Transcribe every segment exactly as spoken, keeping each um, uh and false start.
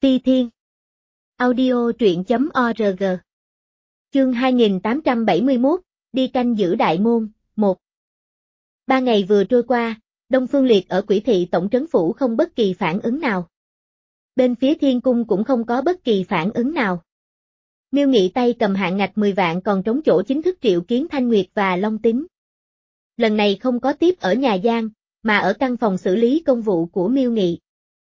Ti Thiên. Audio truyện chấm org. Chương hai nghìn tám trăm bảy mươi mốt, đi canh giữ đại môn, một. Ba ngày vừa trôi qua, Đông Phương Liệt ở Quỷ Thị Tổng trấn phủ không bất kỳ phản ứng nào. Bên phía Thiên Cung cũng không có bất kỳ phản ứng nào. Miêu Nghị tay cầm hạn ngạch mười vạn còn trống chỗ chính thức triệu kiến Thanh Nguyệt và Long Tính. Lần này không có tiếp ở nhà Giang, mà ở căn phòng xử lý công vụ của Miêu Nghị.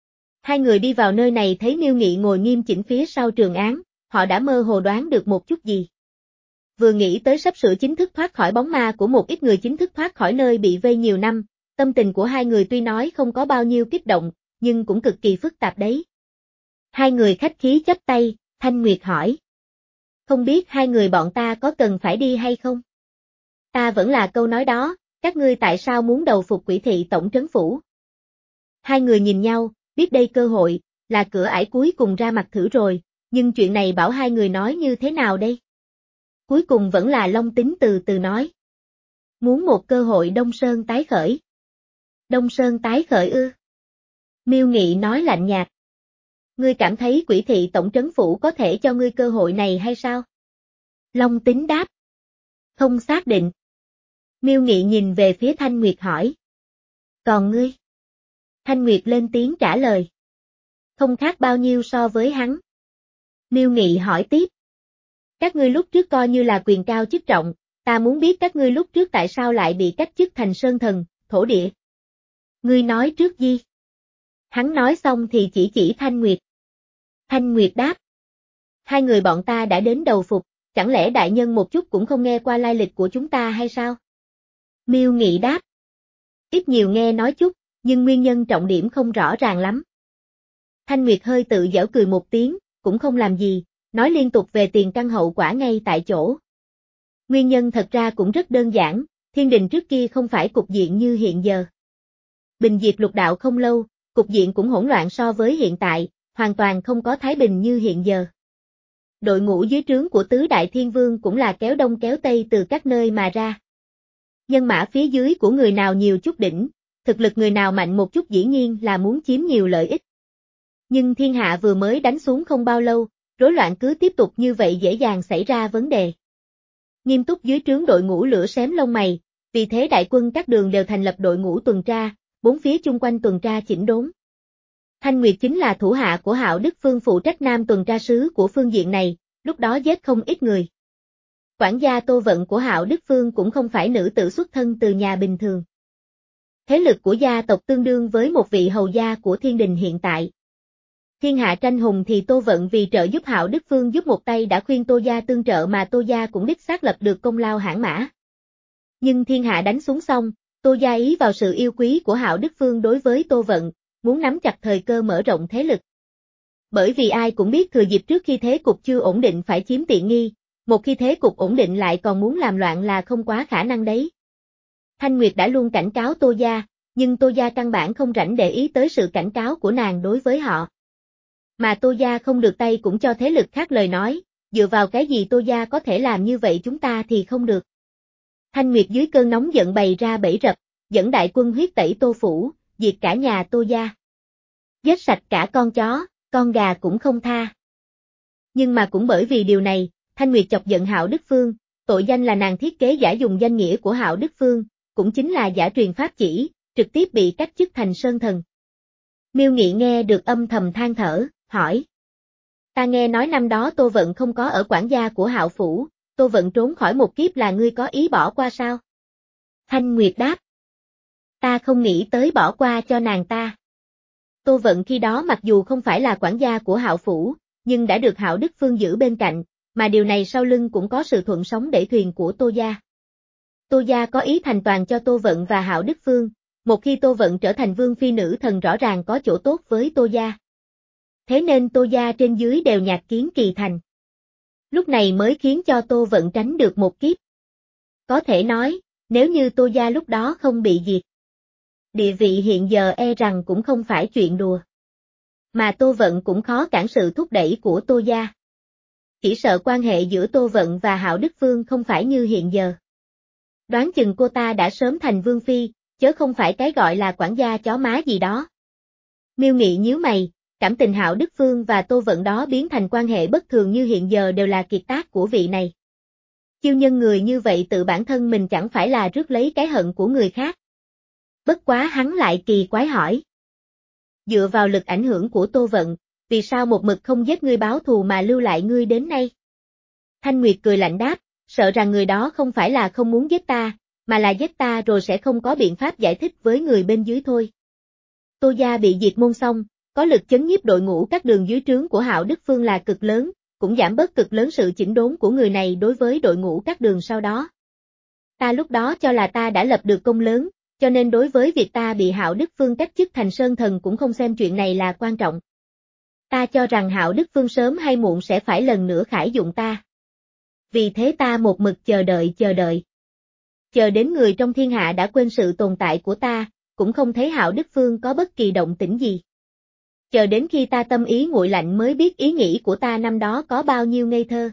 Hai người đi vào nơi này thấy Miêu Nghị ngồi nghiêm chỉnh phía sau trường án, họ đã mơ hồ đoán được một chút gì. Vừa nghĩ tới sắp sửa chính thức thoát khỏi bóng ma của một ít người chính thức thoát khỏi nơi bị vây nhiều năm, tâm tình của hai người tuy nói không có bao nhiêu kích động, nhưng cũng cực kỳ phức tạp đấy. Hai người khách khí chắp tay, Thanh Nguyệt hỏi. Không biết hai người bọn ta có cần phải đi hay không? Ta vẫn là câu nói đó, các ngươi tại sao muốn đầu phục Quỷ Thị Tổng trấn phủ? Hai người nhìn nhau, biết đây cơ hội, là cửa ải cuối cùng ra mặt thử rồi, nhưng chuyện này bảo hai người nói như thế nào đây? Cuối cùng vẫn là Long Tính từ từ nói. Muốn một cơ hội Đông Sơn tái khởi. Đông Sơn tái khởi ư? Miêu Nghị nói lạnh nhạt. Ngươi cảm thấy Quỷ Thị Tổng trấn phủ có thể cho ngươi cơ hội này hay sao? Long Tính đáp. Không xác định. Miêu Nghị nhìn về phía Thanh Nguyệt hỏi. Còn ngươi? Thanh Nguyệt lên tiếng trả lời. Không khác bao nhiêu so với hắn. Miêu Nghị hỏi tiếp. Các ngươi lúc trước coi như là quyền cao chức trọng, ta muốn biết các ngươi lúc trước tại sao lại bị cách chức thành sơn thần, thổ địa. Ngươi nói trước gì? Hắn nói xong thì chỉ chỉ Thanh Nguyệt. Thanh Nguyệt đáp. Hai người bọn ta đã đến đầu phục, chẳng lẽ đại nhân một chút cũng không nghe qua lai lịch của chúng ta hay sao? Miêu Nghị đáp. Ít nhiều nghe nói chút, nhưng nguyên nhân trọng điểm không rõ ràng lắm. Thanh Nguyệt hơi tự giễu cười một tiếng, cũng không làm gì, nói liên tục về tiền căn hậu quả ngay tại chỗ. Nguyên nhân thật ra cũng rất đơn giản, thiên đình trước kia không phải cục diện như hiện giờ. Bình diệt lục đạo không lâu, cục diện cũng hỗn loạn so với hiện tại, hoàn toàn không có thái bình như hiện giờ. Đội ngũ dưới trướng của tứ đại thiên vương cũng là kéo đông kéo tây từ các nơi mà ra. Nhân mã phía dưới của người nào nhiều chút đỉnh, thực lực người nào mạnh một chút dĩ nhiên là muốn chiếm nhiều lợi ích. Nhưng thiên hạ vừa mới đánh xuống không bao lâu, rối loạn cứ tiếp tục như vậy dễ dàng xảy ra vấn đề. Nghiêm túc dưới trướng đội ngũ lửa xém lông mày, vì thế đại quân các đường đều thành lập đội ngũ tuần tra, bốn phía chung quanh tuần tra chỉnh đốn. Thanh Nguyệt chính là thủ hạ của Hạo Đức Phương phụ trách nam tuần tra sứ của phương diện này, lúc đó giết không ít người. Quản gia Tô Vận của Hạo Đức Phương cũng không phải nữ tử xuất thân từ nhà bình thường. Thế lực của gia tộc tương đương với một vị hầu gia của thiên đình hiện tại. Thiên hạ tranh hùng thì Tô Vận vì trợ giúp Hạo Đức Phương giúp một tay đã khuyên Tô gia tương trợ mà Tô gia cũng đích xác lập được công lao hãn mã. Nhưng thiên hạ đánh xuống xong, Tô gia ý vào sự yêu quý của Hạo Đức Phương đối với Tô Vận, muốn nắm chặt thời cơ mở rộng thế lực. Bởi vì ai cũng biết thừa dịp trước khi thế cục chưa ổn định phải chiếm tiện nghi, một khi thế cục ổn định lại còn muốn làm loạn là không quá khả năng đấy. Thanh Nguyệt đã luôn cảnh cáo Tô gia, nhưng Tô gia căn bản không rảnh để ý tới sự cảnh cáo của nàng đối với họ. Mà Tô gia không được tay cũng cho thế lực khác lời nói, dựa vào cái gì Tô gia có thể làm như vậy chúng ta thì không được. Thanh Nguyệt dưới cơn nóng giận bày ra bẫy rập, dẫn đại quân huyết tẩy Tô phủ, diệt cả nhà Tô gia. Giết sạch cả con chó, con gà cũng không tha. Nhưng mà cũng bởi vì điều này, Thanh Nguyệt chọc giận Hạo Đức Phương, tội danh là nàng thiết kế giả dùng danh nghĩa của Hạo Đức Phương, cũng chính là giả truyền pháp chỉ, trực tiếp bị cách chức thành sơn thần. Miêu Nghị nghe được âm thầm than thở, hỏi. Ta nghe nói năm đó Tô Vận không có ở quản gia của Hạo phủ, Tô Vận trốn khỏi một kiếp là ngươi có ý bỏ qua sao? Thanh Nguyệt đáp. Ta không nghĩ tới bỏ qua cho nàng ta. Tô Vận khi đó mặc dù không phải là quản gia của Hạo phủ, nhưng đã được Hạo Đức Phương giữ bên cạnh, mà điều này sau lưng cũng có sự thuận sóng đẩy thuyền của Tô gia. Tô gia có ý thành toàn cho Tô Vận và Hạo Đức Phương, một khi Tô Vận trở thành vương phi nữ thần rõ ràng có chỗ tốt với Tô gia. Thế nên Tô gia trên dưới đều nhạc kiến kỳ thành. Lúc này mới khiến cho Tô Vận tránh được một kiếp. Có thể nói, nếu như Tô gia lúc đó không bị diệt, địa vị hiện giờ e rằng cũng không phải chuyện đùa. Mà Tô Vận cũng khó cản sự thúc đẩy của Tô gia. Chỉ sợ quan hệ giữa Tô Vận và Hạo Đức Phương không phải như hiện giờ. Đoán chừng cô ta đã sớm thành vương phi, chớ không phải cái gọi là quản gia chó má gì đó. Miêu Nghị nhíu mày, cảm tình Hạo Đức Phương và Tô Vận đó biến thành quan hệ bất thường như hiện giờ đều là kiệt tác của vị này. Chiêu nhân người như vậy tự bản thân mình chẳng phải là rước lấy cái hận của người khác. Bất quá hắn lại kỳ quái hỏi. Dựa vào lực ảnh hưởng của Tô Vận, vì sao một mực không giết ngươi báo thù mà lưu lại ngươi đến nay? Thanh Nguyệt cười lạnh đáp, sợ rằng người đó không phải là không muốn giết ta, mà là giết ta rồi sẽ không có biện pháp giải thích với người bên dưới thôi. Tô gia bị diệt môn xong, có lực chấn nhiếp đội ngũ các đường dưới trướng của Hạo Đức Phương là cực lớn, cũng giảm bớt cực lớn sự chỉnh đốn của người này đối với đội ngũ các đường sau đó. Ta lúc đó cho là ta đã lập được công lớn, cho nên đối với việc ta bị Hạo Đức Phương cách chức thành Sơn Thần cũng không xem chuyện này là quan trọng. Ta cho rằng Hạo Đức Phương sớm hay muộn sẽ phải lần nữa khải dụng ta. Vì thế ta một mực chờ đợi chờ đợi. Chờ đến người trong thiên hạ đã quên sự tồn tại của ta, cũng không thấy Hạo Đức Phương có bất kỳ động tĩnh gì. Chờ đến khi ta tâm ý nguội lạnh mới biết ý nghĩ của ta năm đó có bao nhiêu ngây thơ.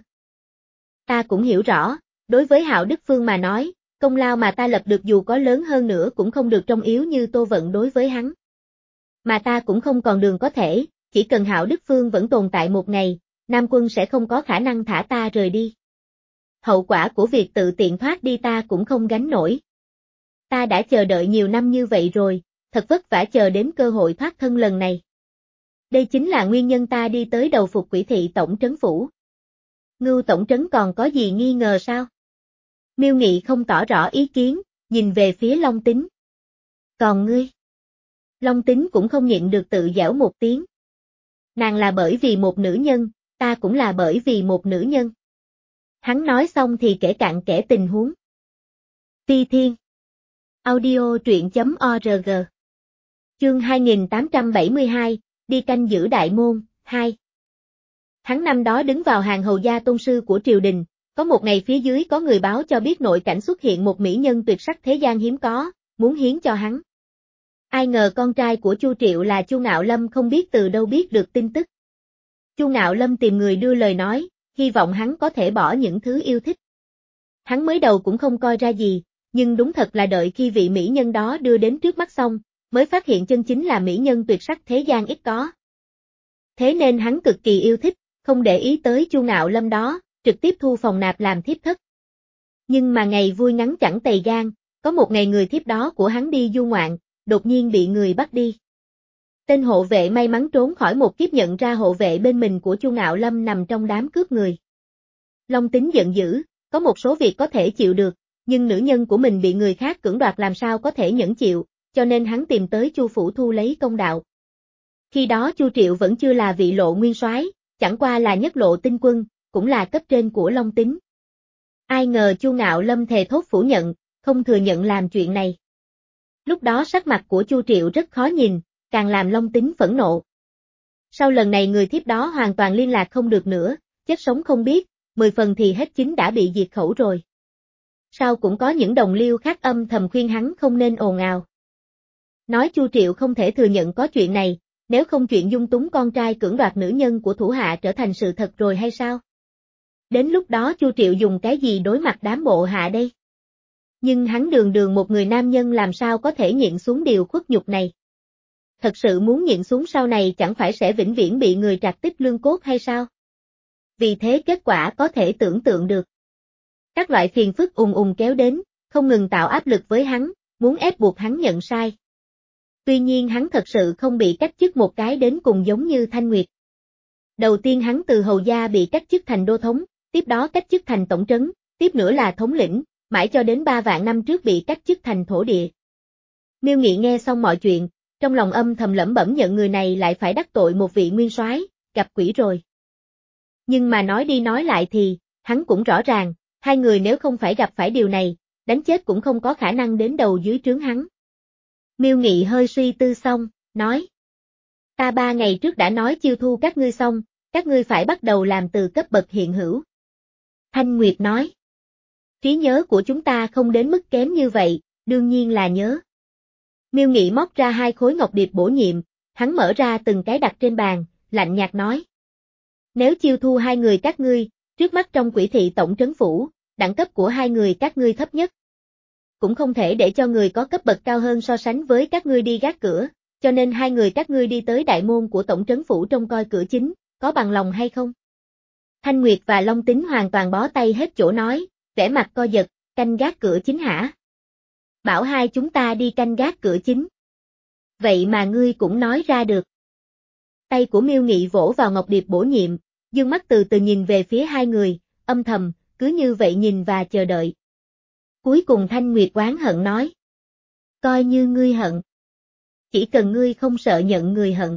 Ta cũng hiểu rõ, đối với Hạo Đức Phương mà nói, công lao mà ta lập được dù có lớn hơn nữa cũng không được trong yếu như Tô Vận đối với hắn. Mà ta cũng không còn đường có thể, chỉ cần Hạo Đức Phương vẫn tồn tại một ngày, Nam Quân sẽ không có khả năng thả ta rời đi. Hậu quả của việc tự tiện thoát đi ta cũng không gánh nổi. Ta đã chờ đợi nhiều năm như vậy rồi, thật vất vả chờ đến cơ hội thoát thân lần này. Đây chính là nguyên nhân ta đi tới đầu phục Quỷ Thị tổng trấn phủ. Ngưu tổng trấn còn có gì nghi ngờ sao? Miêu Nghị không tỏ rõ ý kiến, nhìn về phía Long Tính. Còn ngươi? Long Tính cũng không nhịn được tự giễu một tiếng. Nàng là bởi vì một nữ nhân, ta cũng là bởi vì một nữ nhân. Hắn nói xong thì kể cặn kẽ tình huống. Phi Thiên Audio truyện chấm org Chương hai nghìn tám trăm bảy mươi hai, đi canh giữ đại môn, hai. Hắn năm đó đứng vào hàng hầu gia tôn sư của triều đình, có một ngày phía dưới có người báo cho biết nội cảnh xuất hiện một mỹ nhân tuyệt sắc thế gian hiếm có, muốn hiến cho hắn. Ai ngờ con trai của Chu Triệu là Chu Ngạo Lâm không biết từ đâu biết được tin tức. Chu Ngạo Lâm tìm người đưa lời nói, hy vọng hắn có thể bỏ những thứ yêu thích. Hắn mới đầu cũng không coi ra gì, nhưng đúng thật là đợi khi vị mỹ nhân đó đưa đến trước mắt xong, mới phát hiện chân chính là mỹ nhân tuyệt sắc thế gian ít có. Thế nên hắn cực kỳ yêu thích, không để ý tới Chu Ngạo Lâm đó, trực tiếp thu phòng nạp làm thiếp thất. Nhưng mà ngày vui ngắn chẳng tày gan, có một ngày người thiếp đó của hắn đi du ngoạn, đột nhiên bị người bắt đi. Tên hộ vệ may mắn trốn khỏi một kiếp nhận ra hộ vệ bên mình của Chu Ngạo Lâm nằm trong đám cướp người. Long Tính giận dữ, có một số việc có thể chịu được, nhưng nữ nhân của mình bị người khác cưỡng đoạt làm sao có thể nhẫn chịu, cho nên hắn tìm tới Chu phủ thu lấy công đạo. Khi đó Chu Triệu vẫn chưa là vị lộ nguyên soái, chẳng qua là nhất lộ tinh quân, cũng là cấp trên của Long Tính. Ai ngờ Chu Ngạo Lâm thề thốt phủ nhận, không thừa nhận làm chuyện này. Lúc đó sắc mặt của Chu Triệu rất khó nhìn, càng làm Long Tính phẫn nộ. Sau lần này người thiếp đó hoàn toàn liên lạc không được nữa, chết sống không biết, mười phần thì hết chính đã bị diệt khẩu rồi. Sau cũng có những đồng liêu khác âm thầm khuyên hắn không nên ồn ào. Nói Chu Triệu không thể thừa nhận có chuyện này, nếu không chuyện dung túng con trai cưỡng đoạt nữ nhân của thủ hạ trở thành sự thật rồi hay sao? Đến lúc đó Chu Triệu dùng cái gì đối mặt đám bộ hạ đây? Nhưng hắn đường đường một người nam nhân làm sao có thể nhịn xuống điều khuất nhục này? Thật sự muốn nhịn xuống sau này chẳng phải sẽ vĩnh viễn bị người trạc tích lương cốt hay sao? Vì thế kết quả có thể tưởng tượng được. Các loại phiền phức ùn ùn kéo đến, không ngừng tạo áp lực với hắn, muốn ép buộc hắn nhận sai. Tuy nhiên hắn thật sự không bị cách chức một cái đến cùng giống như Thanh Nguyệt. Đầu tiên hắn từ hầu gia bị cách chức thành đô thống, tiếp đó cách chức thành tổng trấn, tiếp nữa là thống lĩnh, mãi cho đến ba vạn năm trước bị cách chức thành thổ địa. Miêu Nghị nghe xong mọi chuyện, trong lòng âm thầm lẩm bẩm nhận người này lại phải đắc tội một vị nguyên soái, gặp quỷ rồi. Nhưng mà nói đi nói lại thì, hắn cũng rõ ràng, hai người nếu không phải gặp phải điều này, đánh chết cũng không có khả năng đến đầu dưới trướng hắn. Miêu Nghị hơi suy tư xong, nói. Ta ba ngày trước đã nói chiêu thu các ngươi xong, các ngươi phải bắt đầu làm từ cấp bậc hiện hữu. Thanh Nguyệt nói. Trí nhớ của chúng ta không đến mức kém như vậy, đương nhiên là nhớ. Miêu Nghị móc ra hai khối ngọc điệp bổ nhiệm, hắn mở ra từng cái đặt trên bàn, lạnh nhạt nói. Nếu chiêu thu hai người các ngươi, trước mắt trong Quỷ Thị tổng trấn phủ, đẳng cấp của hai người các ngươi thấp nhất. Cũng không thể để cho người có cấp bậc cao hơn so sánh với các ngươi đi gác cửa, cho nên hai người các ngươi đi tới đại môn của tổng trấn phủ trông coi cửa chính, có bằng lòng hay không? Thanh Nguyệt và Long Tính hoàn toàn bó tay hết chỗ nói, vẻ mặt co giật, canh gác cửa chính hả? Bảo hai chúng ta đi canh gác cửa chính. Vậy mà ngươi cũng nói ra được. Tay của Miêu Nghị vỗ vào ngọc điệp bổ nhiệm, dương mắt từ từ nhìn về phía hai người, âm thầm, cứ như vậy nhìn và chờ đợi. Cuối cùng Thanh Nguyệt oán hận nói. Coi như ngươi hận. Chỉ cần ngươi không sợ nhận người hận.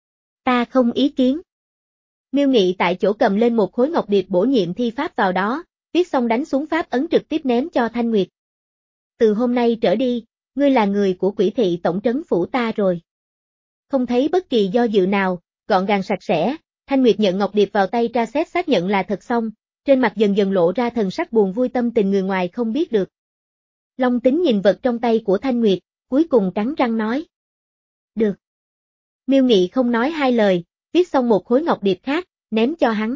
Ta không ý kiến. Miêu Nghị tại chỗ cầm lên một khối ngọc điệp bổ nhiệm thi pháp vào đó, viết xong đánh xuống pháp ấn trực tiếp ném cho Thanh Nguyệt. Từ hôm nay trở đi, ngươi là người của Quỷ thị tổng trấn phủ ta rồi. Không thấy bất kỳ do dự nào, gọn gàng sạch sẽ, Thanh Nguyệt nhận ngọc điệp vào tay tra xét xác nhận là thật xong, trên mặt dần dần lộ ra thần sắc buồn vui tâm tình người ngoài không biết được. Long Tính nhìn vật trong tay của Thanh Nguyệt, cuối cùng cắn răng nói. Được. Miêu Nghị không nói hai lời, viết xong một khối ngọc điệp khác, ném cho hắn.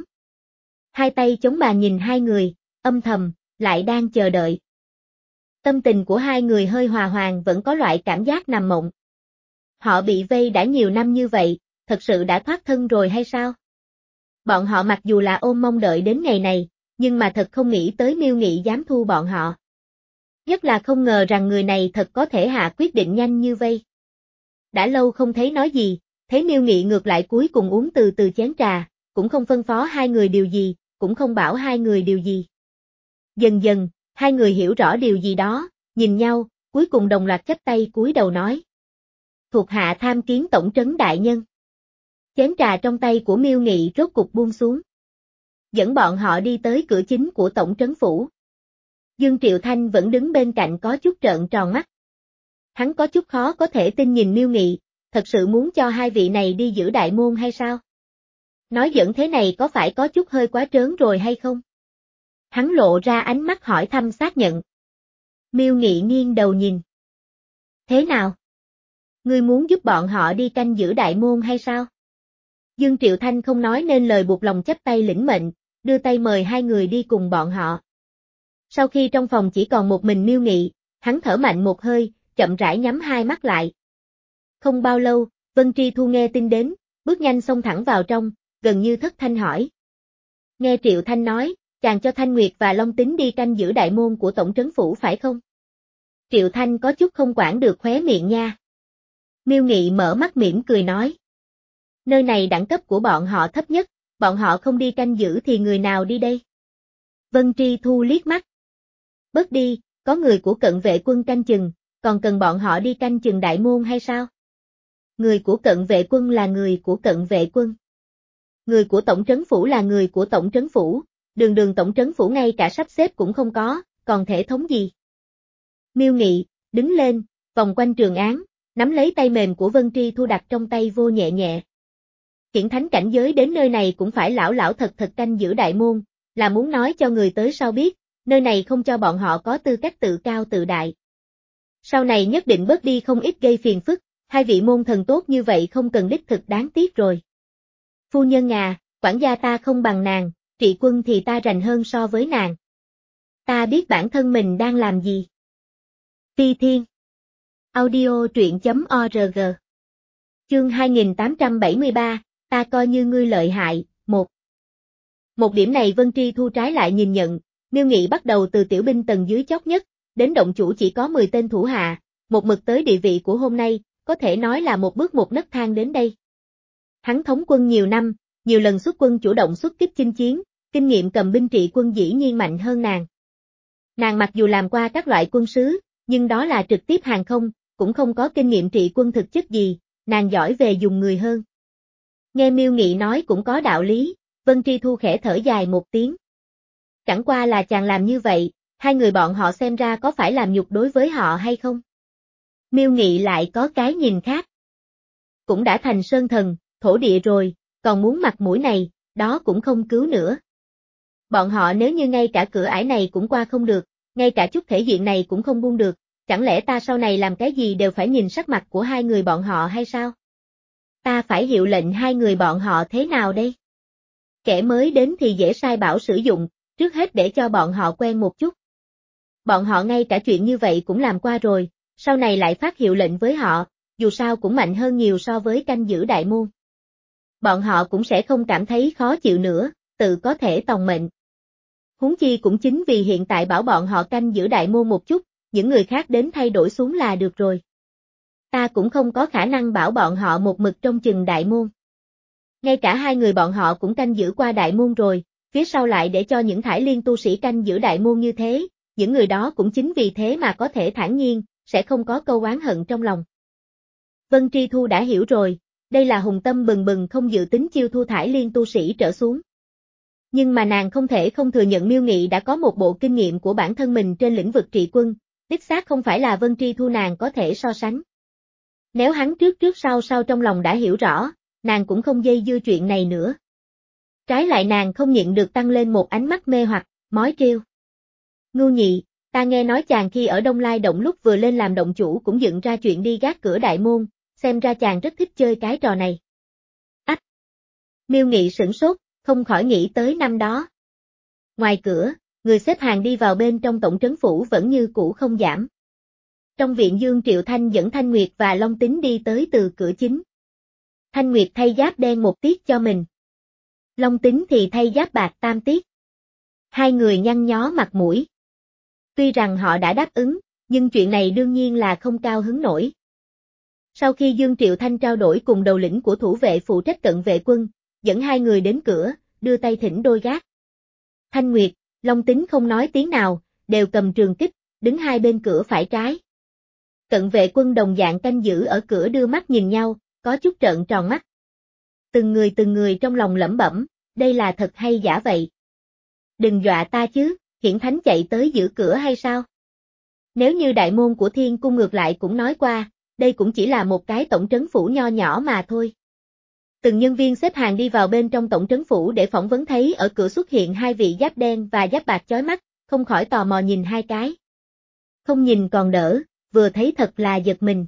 Hai tay chống bàn nhìn hai người, âm thầm, lại đang chờ đợi. Tâm tình của hai người hơi hòa hoàng vẫn có loại cảm giác nằm mộng. Họ bị vây đã nhiều năm như vậy, thật sự đã thoát thân rồi hay sao? Bọn họ mặc dù là ôm mong đợi đến ngày này, nhưng mà thật không nghĩ tới Miêu Nghị dám thu bọn họ. Nhất là không ngờ rằng người này thật có thể hạ quyết định nhanh như vây. Đã lâu không thấy nói gì, thấy Miêu Nghị ngược lại cuối cùng uống từ từ chén trà, cũng không phân phó hai người điều gì, cũng không bảo hai người điều gì. Dần dần, hai người hiểu rõ điều gì đó, nhìn nhau, cuối cùng đồng loạt chắp tay cúi đầu nói. Thuộc hạ tham kiến tổng trấn đại nhân. Chén trà trong tay của Miêu Nghị rốt cục buông xuống. Dẫn bọn họ đi tới cửa chính của tổng trấn phủ. Dương Triệu Thanh vẫn đứng bên cạnh có chút trợn tròn mắt. Hắn có chút khó có thể tin nhìn Miêu Nghị, thật sự muốn cho hai vị này đi giữ đại môn hay sao? Nói dẫn thế này có phải có chút hơi quá trớn rồi hay không? Hắn lộ ra ánh mắt hỏi thăm xác nhận. Miêu Nghị nghiêng đầu nhìn. Thế nào? Ngươi muốn giúp bọn họ đi canh giữ đại môn hay sao? Dương Triệu Thanh không nói nên lời buộc lòng chấp tay lĩnh mệnh, đưa tay mời hai người đi cùng bọn họ. Sau khi trong phòng chỉ còn một mình Miêu Nghị, hắn thở mạnh một hơi, chậm rãi nhắm hai mắt lại. Không bao lâu, Vân Tri Thu nghe tin đến, bước nhanh xông thẳng vào trong, gần như thất thanh hỏi. Nghe Triệu Thanh nói, chàng cho Thanh Nguyệt và Long Tính đi canh giữ đại môn của tổng trấn phủ phải không? Triệu Thanh có chút không quản được khóe miệng nha. Miêu Nghị mở mắt mỉm cười nói. Nơi này đẳng cấp của bọn họ thấp nhất, bọn họ không đi canh giữ thì người nào đi đây? Vân Tri Thu liếc mắt. Bớt đi, có người của cận vệ quân canh chừng, còn cần bọn họ đi canh chừng đại môn hay sao? Người của cận vệ quân là người của cận vệ quân. Người của tổng trấn phủ là người của tổng trấn phủ, đường đường tổng trấn phủ ngay cả sắp xếp cũng không có, còn thể thống gì? Miêu Nghị, đứng lên, vòng quanh Trường Án, nắm lấy tay mềm của Vân Tri Thu đặt trong tay vô nhẹ nhẹ. Hiển thánh cảnh giới đến nơi này cũng phải lão lão thật thật canh giữ đại môn, là muốn nói cho người tới sau biết, nơi này không cho bọn họ có tư cách tự cao tự đại. Sau này nhất định bớt đi không ít gây phiền phức, hai vị môn thần tốt như vậy không cần đích thực đáng tiếc rồi. Phu nhân à, quản gia ta không bằng nàng, trị quân thì ta rành hơn so với nàng. Ta biết bản thân mình đang làm gì. Phi Thiên Audio truyện chấm org Chương hai nghìn tám trăm bảy mươi ba, ta coi như ngươi lợi hại, một. Một điểm này Vân Tri Thu trái lại nhìn nhận, Miêu Nghị bắt đầu từ tiểu binh tầng dưới chót nhất, đến động chủ chỉ có mười tên thủ hạ, một mực tới địa vị của hôm nay, có thể nói là một bước một nấc thang đến đây. Hắn thống quân nhiều năm, nhiều lần xuất quân chủ động xuất kích chinh chiến, kinh nghiệm cầm binh trị quân dĩ nhiên mạnh hơn nàng. Nàng mặc dù làm qua các loại quân sứ, nhưng đó là trực tiếp hàng không, cũng không có kinh nghiệm trị quân thực chất gì, nàng giỏi về dùng người hơn. Nghe Miêu Nghị nói cũng có đạo lý, Vân Tri Thu khẽ thở dài một tiếng. Chẳng qua là chàng làm như vậy, hai người bọn họ xem ra có phải làm nhục đối với họ hay không? Miêu Nghị lại có cái nhìn khác. Cũng đã thành sơn thần, thổ địa rồi, còn muốn mặt mũi này, đó cũng không cứu nữa. Bọn họ nếu như ngay cả cửa ải này cũng qua không được, ngay cả chút thể diện này cũng không buông được, chẳng lẽ ta sau này làm cái gì đều phải nhìn sắc mặt của hai người bọn họ hay sao? Ta phải hiệu lệnh hai người bọn họ thế nào đây? Kẻ mới đến thì dễ sai bảo sử dụng, trước hết để cho bọn họ quen một chút. Bọn họ ngay cả chuyện như vậy cũng làm qua rồi, sau này lại phát hiệu lệnh với họ, dù sao cũng mạnh hơn nhiều so với canh giữ đại môn. Bọn họ cũng sẽ không cảm thấy khó chịu nữa, tự có thể tòng mệnh. Huống chi cũng chính vì hiện tại bảo bọn họ canh giữ đại môn một chút, những người khác đến thay đổi xuống là được rồi. Ta cũng không có khả năng bảo bọn họ một mực trông chừng đại môn. Ngay cả hai người bọn họ cũng canh giữ qua đại môn rồi, phía sau lại để cho những thải liên tu sĩ canh giữ đại môn như thế, những người đó cũng chính vì thế mà có thể thản nhiên, sẽ không có câu oán hận trong lòng. Vân Tri Thu đã hiểu rồi, đây là hùng tâm bừng bừng không dự tính chiêu thu thải liên tu sĩ trở xuống. Nhưng mà nàng không thể không thừa nhận Miêu Nghị đã có một bộ kinh nghiệm của bản thân mình trên lĩnh vực trị quân, đích xác không phải là Vân Tri Thu nàng có thể so sánh. Nếu hắn trước trước sau sau trong lòng đã hiểu rõ, nàng cũng không dây dưa chuyện này nữa. Trái lại nàng không nhịn được tăng lên một ánh mắt mê hoặc, mói trêu. Ngưu Nhị, ta nghe nói chàng khi ở Đông Lai Động lúc vừa lên làm động chủ cũng dựng ra chuyện đi gác cửa đại môn, xem ra chàng rất thích chơi cái trò này. Ách! Miêu Nghị sửng sốt, không khỏi nghĩ tới năm đó. Ngoài cửa, người xếp hàng đi vào bên trong tổng trấn phủ vẫn như cũ không giảm. Trong viện Dương Triệu Thanh dẫn Thanh Nguyệt và Long Tính đi tới từ cửa chính. Thanh Nguyệt thay giáp đen một tiết cho mình. Long Tính thì thay giáp bạc tam tiết. Hai người nhăn nhó mặt mũi. Tuy rằng họ đã đáp ứng, nhưng chuyện này đương nhiên là không cao hứng nổi. Sau khi Dương Triệu Thanh trao đổi cùng đầu lĩnh của thủ vệ phụ trách cận vệ quân, dẫn hai người đến cửa, đưa tay thỉnh đôi gác. Thanh Nguyệt, Long Tính không nói tiếng nào, đều cầm trường kích, đứng hai bên cửa phải trái. Cận vệ quân đồng dạng canh giữ ở cửa đưa mắt nhìn nhau, có chút trợn tròn mắt. Từng người từng người trong lòng lẩm bẩm, đây là thật hay giả vậy? Đừng dọa ta chứ, Hiển Thánh chạy tới giữ cửa hay sao? Nếu như đại môn của Thiên Cung ngược lại cũng nói qua, đây cũng chỉ là một cái tổng trấn phủ nho nhỏ mà thôi. Từng nhân viên xếp hàng đi vào bên trong tổng trấn phủ để phỏng vấn thấy ở cửa xuất hiện hai vị giáp đen và giáp bạc chói mắt, không khỏi tò mò nhìn hai cái. Không nhìn còn đỡ, vừa thấy thật là giật mình.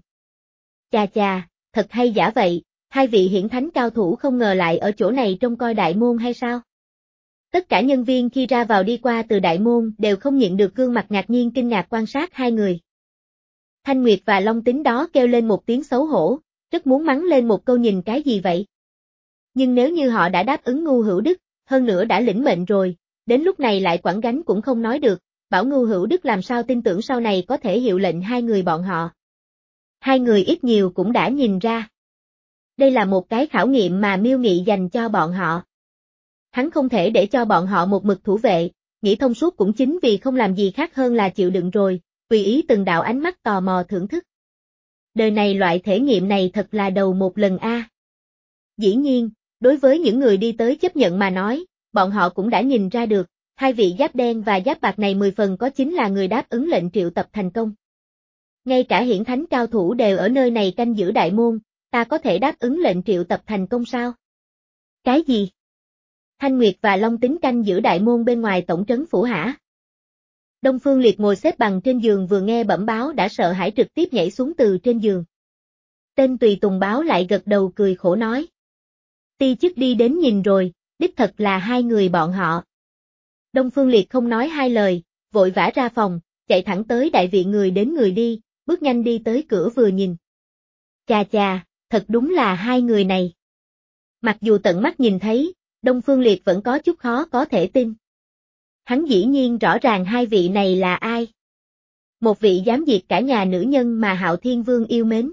Chà chà, thật hay giả vậy, hai vị hiển thánh cao thủ không ngờ lại ở chỗ này trông coi đại môn hay sao? Tất cả nhân viên khi ra vào đi qua từ đại môn đều không nhịn được gương mặt ngạc nhiên kinh ngạc quan sát hai người. Thanh Nguyệt và Long Tính đó kêu lên một tiếng xấu hổ, rất muốn mắng lên một câu nhìn cái gì vậy. Nhưng nếu như họ đã đáp ứng Ngưu Hữu Đức, hơn nữa đã lĩnh mệnh rồi, đến lúc này lại quẳng gánh cũng không nói được, bảo Ngưu Hữu Đức làm sao tin tưởng sau này có thể hiệu lệnh hai người bọn họ. Hai người ít nhiều cũng đã nhìn ra. Đây là một cái khảo nghiệm mà Miêu Nghị dành cho bọn họ. Hắn không thể để cho bọn họ một mực thủ vệ, nghĩ thông suốt cũng chính vì không làm gì khác hơn là chịu đựng rồi, tùy ý từng đạo ánh mắt tò mò thưởng thức. Đời này loại thể nghiệm này thật là đầu một lần a. À. Dĩ nhiên, đối với những người đi tới chấp nhận mà nói, bọn họ cũng đã nhìn ra được, hai vị giáp đen và giáp bạc này mười phần có chính là người đáp ứng lệnh triệu tập thành công. Ngay cả hiển thánh cao thủ đều ở nơi này canh giữ đại môn, ta có thể đáp ứng lệnh triệu tập thành công sao? Cái gì? Thanh Nguyệt và Long Tính canh giữ đại môn bên ngoài tổng trấn phủ hả? Đông Phương Liệt ngồi xếp bằng trên giường vừa nghe bẩm báo đã sợ hãi trực tiếp nhảy xuống từ trên giường. Tên tùy tùng báo lại gật đầu cười khổ nói. Ti chức đi đến nhìn rồi, đích thật là hai người bọn họ. Đông Phương Liệt không nói hai lời, vội vã ra phòng, chạy thẳng tới đại viện người đến người đi, bước nhanh đi tới cửa vừa nhìn. Chà chà, thật đúng là hai người này. Mặc dù tận mắt nhìn thấy, Đông Phương Liệt vẫn có chút khó có thể tin. Hắn dĩ nhiên rõ ràng hai vị này là ai. Một vị dám diệt cả nhà nữ nhân mà Hạo Thiên Vương yêu mến.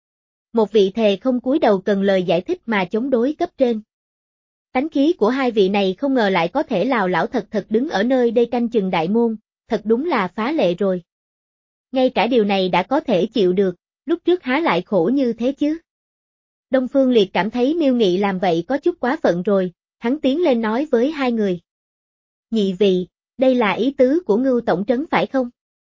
Một vị thề không cúi đầu cần lời giải thích mà chống đối cấp trên. Tánh khí của hai vị này không ngờ lại có thể lào lảo thật thật đứng ở nơi đây canh chừng đại môn, thật đúng là phá lệ rồi. Ngay cả điều này đã có thể chịu được, lúc trước há lại khổ như thế chứ. Đông Phương Liệt cảm thấy Miêu Nghị làm vậy có chút quá phận rồi, hắn tiến lên nói với hai người. Nhị vị, đây là ý tứ của Ngưu tổng trấn phải không?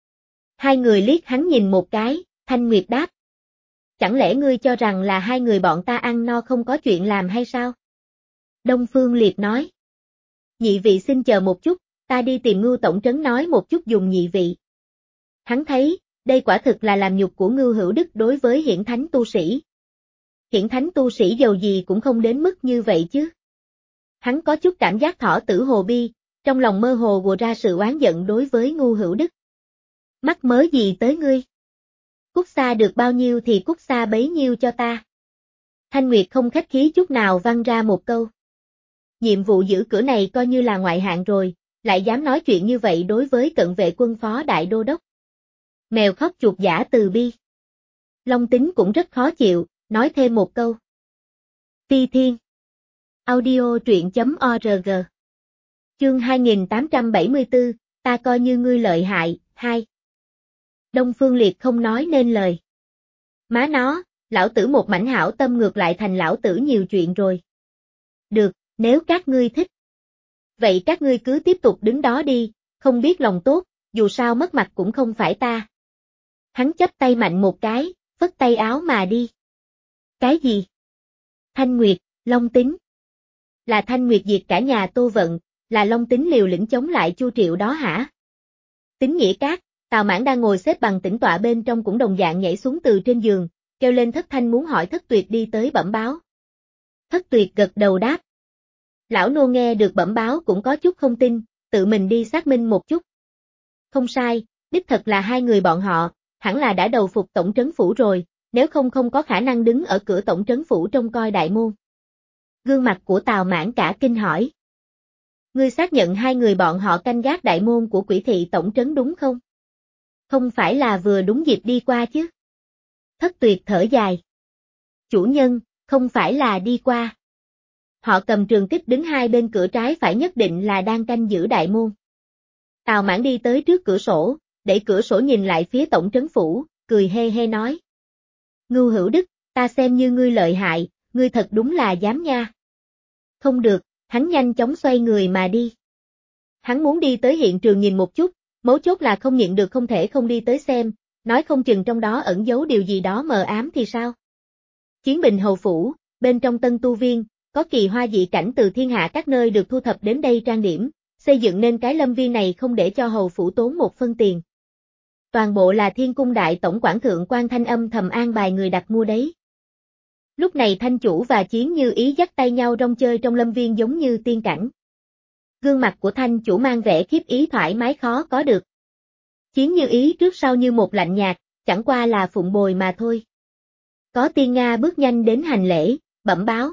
Hai người liếc hắn nhìn một cái, Thanh Nguyệt đáp. Chẳng lẽ ngươi cho rằng là hai người bọn ta ăn no không có chuyện làm hay sao? Đông Phương Liệt nói. Nhị vị xin chờ một chút, ta đi tìm Ngưu tổng trấn nói một chút dùng nhị vị. Hắn thấy, đây quả thực là làm nhục của Ngưu Hữu Đức đối với hiển thánh tu sĩ. Hiển thánh tu sĩ dầu gì cũng không đến mức như vậy chứ. Hắn có chút cảm giác thỏ tử hồ bi, trong lòng mơ hồ ùa ra sự oán giận đối với Ngưu Hữu Đức. Mắc mớ gì tới ngươi? cút xa được bao nhiêu thì cút xa bấy nhiêu cho ta. Thanh Nguyệt không khách khí chút nào văng ra một câu. Nhiệm vụ giữ cửa này coi như là ngoại hạng rồi, lại dám nói chuyện như vậy đối với cận vệ quân phó đại đô đốc. Mèo khóc chuột giả từ bi. Long Tính cũng rất khó chịu, nói thêm một câu. Phi Thiên. Audio truyện chấm org. Chương hai nghìn tám trăm bảy mươi tư, ta coi như ngươi lợi hại, hai. Đông Phương Liệt không nói nên lời. Má nó, lão tử một mảnh hảo tâm ngược lại thành lão tử nhiều chuyện rồi. Được, nếu các ngươi thích. Vậy các ngươi cứ tiếp tục đứng đó đi, không biết lòng tốt, dù sao mất mặt cũng không phải ta. Hắn chắp tay mạnh một cái, phất tay áo mà đi. Cái gì? Thanh Nguyệt, Long Tính. Là Thanh Nguyệt diệt cả nhà Tô Vận, là Long Tính liều lĩnh chống lại Chu Triệu đó hả? Tính Nghĩa Cát, Tào Mãn đang ngồi xếp bằng tĩnh tọa bên trong cũng đồng dạng nhảy xuống từ trên giường, kêu lên Thất Thanh muốn hỏi Thất Tuyệt đi tới bẩm báo. Thất Tuyệt gật đầu đáp. Lão nô nghe được bẩm báo cũng có chút không tin, tự mình đi xác minh một chút. Không sai, đích thật là hai người bọn họ, hẳn là đã đầu phục tổng trấn phủ rồi, nếu không không có khả năng đứng ở cửa tổng trấn phủ trông coi đại môn. Gương mặt của Tào Mãn cả kinh hỏi. Ngươi xác nhận hai người bọn họ canh gác đại môn của Quỷ thị tổng trấn đúng không? Không phải là vừa đúng dịp đi qua chứ? Thất Tuyệt thở dài. Chủ nhân, không phải là đi qua. Họ cầm trường kích đứng hai bên cửa trái phải nhất định là đang canh giữ đại môn. Tào Mãn đi tới trước cửa sổ, đẩy cửa sổ nhìn lại phía tổng trấn phủ, cười hê hê nói. Ngưu Hữu Đức, ta xem như ngươi lợi hại, ngươi thật đúng là dám nha. Không được, hắn nhanh chóng xoay người mà đi. Hắn muốn đi tới hiện trường nhìn một chút, mấu chốt là không nhịn được không thể không đi tới xem, nói không chừng trong đó ẩn giấu điều gì đó mờ ám thì sao. Chiến Bình Hầu Phủ, bên trong Tân Tu Viên, có kỳ hoa dị cảnh từ thiên hạ các nơi được thu thập đến đây trang điểm, xây dựng nên cái lâm viên này không để cho Hầu Phủ tốn một phân tiền. Toàn bộ là Thiên Cung Đại Tổng quản thượng quan Thanh âm thầm an bài người đặt mua đấy. Lúc này Thanh Chủ và Chiến Như Ý dắt tay nhau rong chơi trong lâm viên giống như tiên cảnh. Gương mặt của Thanh Chủ mang vẻ khiếp ý thoải mái khó có được. Chiến Như Ý trước sau như một lạnh nhạt, chẳng qua là phụng bồi mà thôi. Có Tiên Nga bước nhanh đến hành lễ, bẩm báo.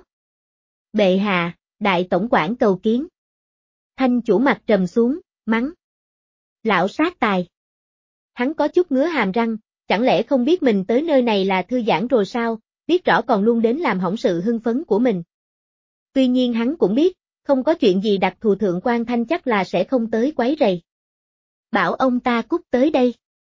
Bệ hạ, Đại Tổng quản cầu kiến. Thanh Chủ mặt trầm xuống, mắng. Lão sát tài. Hắn có chút ngứa hàm răng, chẳng lẽ không biết mình tới nơi này là thư giãn rồi sao, biết rõ còn luôn đến làm hỏng sự hưng phấn của mình. Tuy nhiên hắn cũng biết, không có chuyện gì đặc thù thượng quan Thanh chắc là sẽ không tới quấy rầy. Bảo ông ta cút tới đây.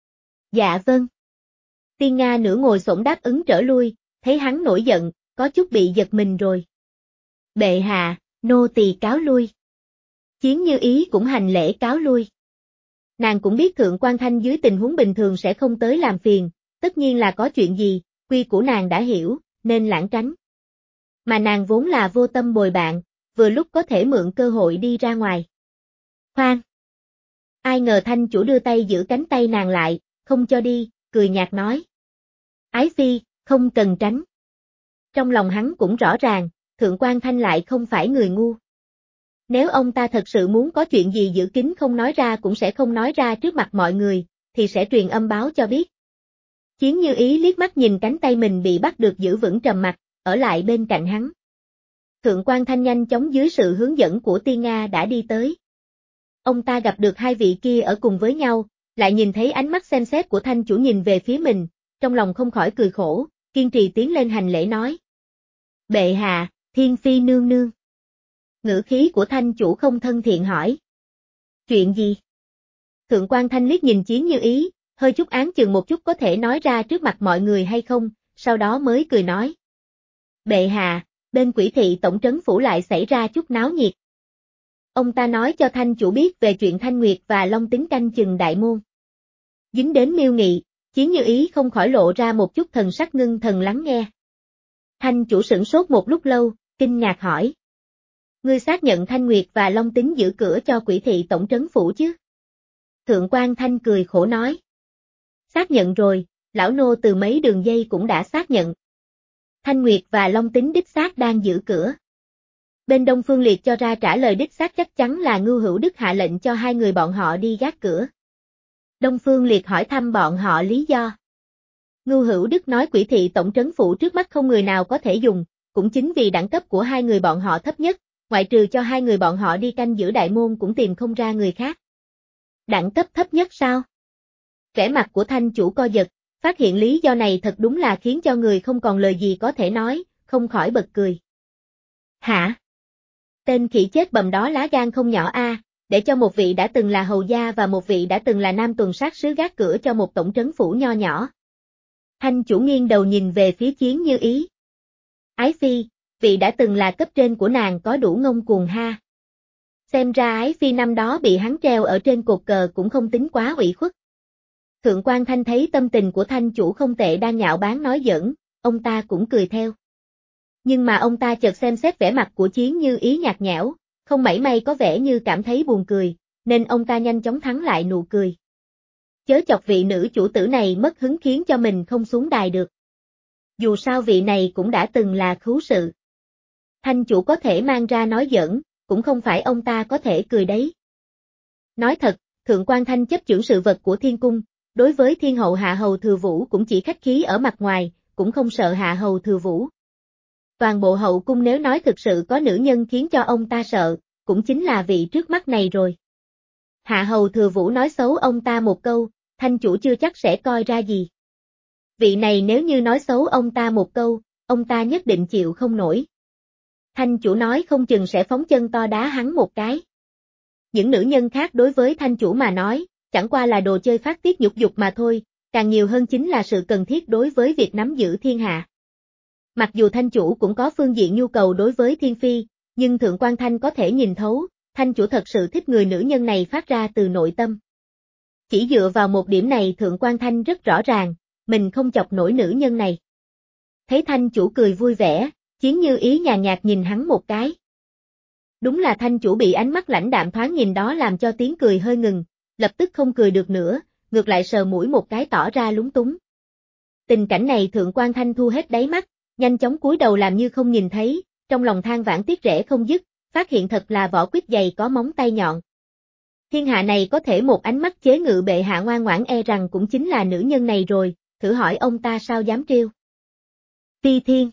Dạ vâng. Tiên Nga nửa ngồi xổm đáp ứng trở lui, thấy hắn nổi giận, có chút bị giật mình rồi. Bệ hạ, nô tỳ cáo lui. Chiến Như Ý cũng hành lễ cáo lui. Nàng cũng biết thượng quan Thanh dưới tình huống bình thường sẽ không tới làm phiền, tất nhiên là có chuyện gì, quy của nàng đã hiểu, nên lãng tránh. Mà nàng vốn là vô tâm bồi bạn, vừa lúc có thể mượn cơ hội đi ra ngoài. Khoan! Ai ngờ Thanh Chủ đưa tay giữ cánh tay nàng lại, không cho đi, cười nhạt nói. Ái phi, không cần tránh. Trong lòng hắn cũng rõ ràng, thượng quan Thanh lại không phải người ngu. Nếu ông ta thật sự muốn có chuyện gì giữ kín không nói ra cũng sẽ không nói ra trước mặt mọi người, thì sẽ truyền âm báo cho biết. Chiến Như Ý liếc mắt nhìn cánh tay mình bị bắt được giữ vững trầm mặc, ở lại bên cạnh hắn. Thượng quan Thanh nhanh chóng dưới sự hướng dẫn của Tiên Nga đã đi tới. Ông ta gặp được hai vị kia ở cùng với nhau, lại nhìn thấy ánh mắt xem xét của Thanh Chủ nhìn về phía mình, trong lòng không khỏi cười khổ, kiên trì tiến lên hành lễ nói. Bệ hạ, Thiên Phi nương nương. Ngữ khí của Thanh Chủ không thân thiện hỏi. Chuyện gì? Thượng quan Thanh liếc nhìn Chiến Như Ý, hơi chút án chừng một chút có thể nói ra trước mặt mọi người hay không, sau đó mới cười nói. Bệ hạ, bên Quỷ thị tổng trấn phủ lại xảy ra chút náo nhiệt. Ông ta nói cho Thanh Chủ biết về chuyện Thanh Nguyệt và Long Tính canh chừng đại môn. Dính đến Miêu Nghị, Chiến Như Ý không khỏi lộ ra một chút thần sắc ngưng thần lắng nghe. Thanh Chủ sửng sốt một lúc lâu, kinh ngạc hỏi. Ngươi xác nhận Thanh Nguyệt và Long Tính giữ cửa cho Quỷ thị tổng trấn phủ chứ? Thượng quan Thanh cười khổ nói. Xác nhận rồi, lão nô từ mấy đường dây cũng đã xác nhận. Thanh Nguyệt và Long Tính đích xác đang giữ cửa. Bên Đông Phương Liệt cho ra trả lời đích xác chắc chắn là Ngưu Hữu Đức hạ lệnh cho hai người bọn họ đi gác cửa. Đông Phương Liệt hỏi thăm bọn họ lý do. Ngưu Hữu Đức nói quỷ thị tổng trấn phủ trước mắt không người nào có thể dùng, cũng chính vì đẳng cấp của hai người bọn họ thấp nhất, ngoại trừ cho hai người bọn họ đi canh giữ đại môn cũng tìm không ra người khác. Đẳng cấp thấp nhất sao? Vẻ mặt của Thanh chủ co giật, phát hiện lý do này thật đúng là khiến cho người không còn lời gì có thể nói, không khỏi bật cười. Hả? Tên khỉ chết bầm đó lá gan không nhỏ a, để cho một vị đã từng là hầu gia và một vị đã từng là nam tuần sát sứ gác cửa cho một tổng trấn phủ nho nhỏ. Thanh chủ nghiêng đầu nhìn về phía Chiến Như Ý. Ái phi, vị đã từng là cấp trên của nàng có đủ ngông cuồng ha. Xem ra Ái phi năm đó bị hắn treo ở trên cột cờ cũng không tính quá ủy khuất. Thượng quan Thanh thấy tâm tình của Thanh chủ không tệ đang nhạo báng nói giỡn, ông ta cũng cười theo. Nhưng mà ông ta chợt xem xét vẻ mặt của Chiến Như Ý nhạt nhẽo, không mảy may có vẻ như cảm thấy buồn cười, nên ông ta nhanh chóng thắng lại nụ cười. Chớ chọc vị nữ chủ tử này mất hứng khiến cho mình không xuống đài được. Dù sao vị này cũng đã từng là khứu sự. Thanh chủ có thể mang ra nói giỡn, cũng không phải ông ta có thể cười đấy. Nói thật, Thượng quan Thanh chấp chưởng sự vật của thiên cung, đối với thiên hậu Hạ Hầu Thừa Vũ cũng chỉ khách khí ở mặt ngoài, cũng không sợ Hạ Hầu Thừa Vũ. Toàn bộ hậu cung nếu nói thực sự có nữ nhân khiến cho ông ta sợ, cũng chính là vị trước mắt này rồi. Hạ Hầu Thừa Vũ nói xấu ông ta một câu, Thanh chủ chưa chắc sẽ coi ra gì. Vị này nếu như nói xấu ông ta một câu, ông ta nhất định chịu không nổi. Thanh chủ nói không chừng sẽ phóng chân to đá hắn một cái. Những nữ nhân khác đối với thanh chủ mà nói, chẳng qua là đồ chơi phát tiết nhục dục mà thôi, càng nhiều hơn chính là sự cần thiết đối với việc nắm giữ thiên hạ. Mặc dù thanh chủ cũng có phương diện nhu cầu đối với thiên phi, nhưng Thượng quan Thanh có thể nhìn thấu, thanh chủ thật sự thích người nữ nhân này phát ra từ nội tâm. Chỉ dựa vào một điểm này Thượng quan Thanh rất rõ ràng, mình không chọc nổi nữ nhân này. Thấy thanh chủ cười vui vẻ, Chiến Như Ý nhàn nhạt nhìn hắn một cái. Đúng là thanh chủ bị ánh mắt lãnh đạm thoáng nhìn đó làm cho tiếng cười hơi ngừng, lập tức không cười được nữa, ngược lại sờ mũi một cái tỏ ra lúng túng. Tình cảnh này Thượng quan Thanh thu hết đáy mắt, nhanh chóng cúi đầu làm như không nhìn thấy, trong lòng than vãn tiếc rẻ không dứt, phát hiện thật là vỏ quýt dày có móng tay nhọn. Thiên hạ này có thể một ánh mắt chế ngự bệ hạ ngoan ngoãn e rằng cũng chính là nữ nhân này rồi, thử hỏi ông ta sao dám trêu. Ti Thiên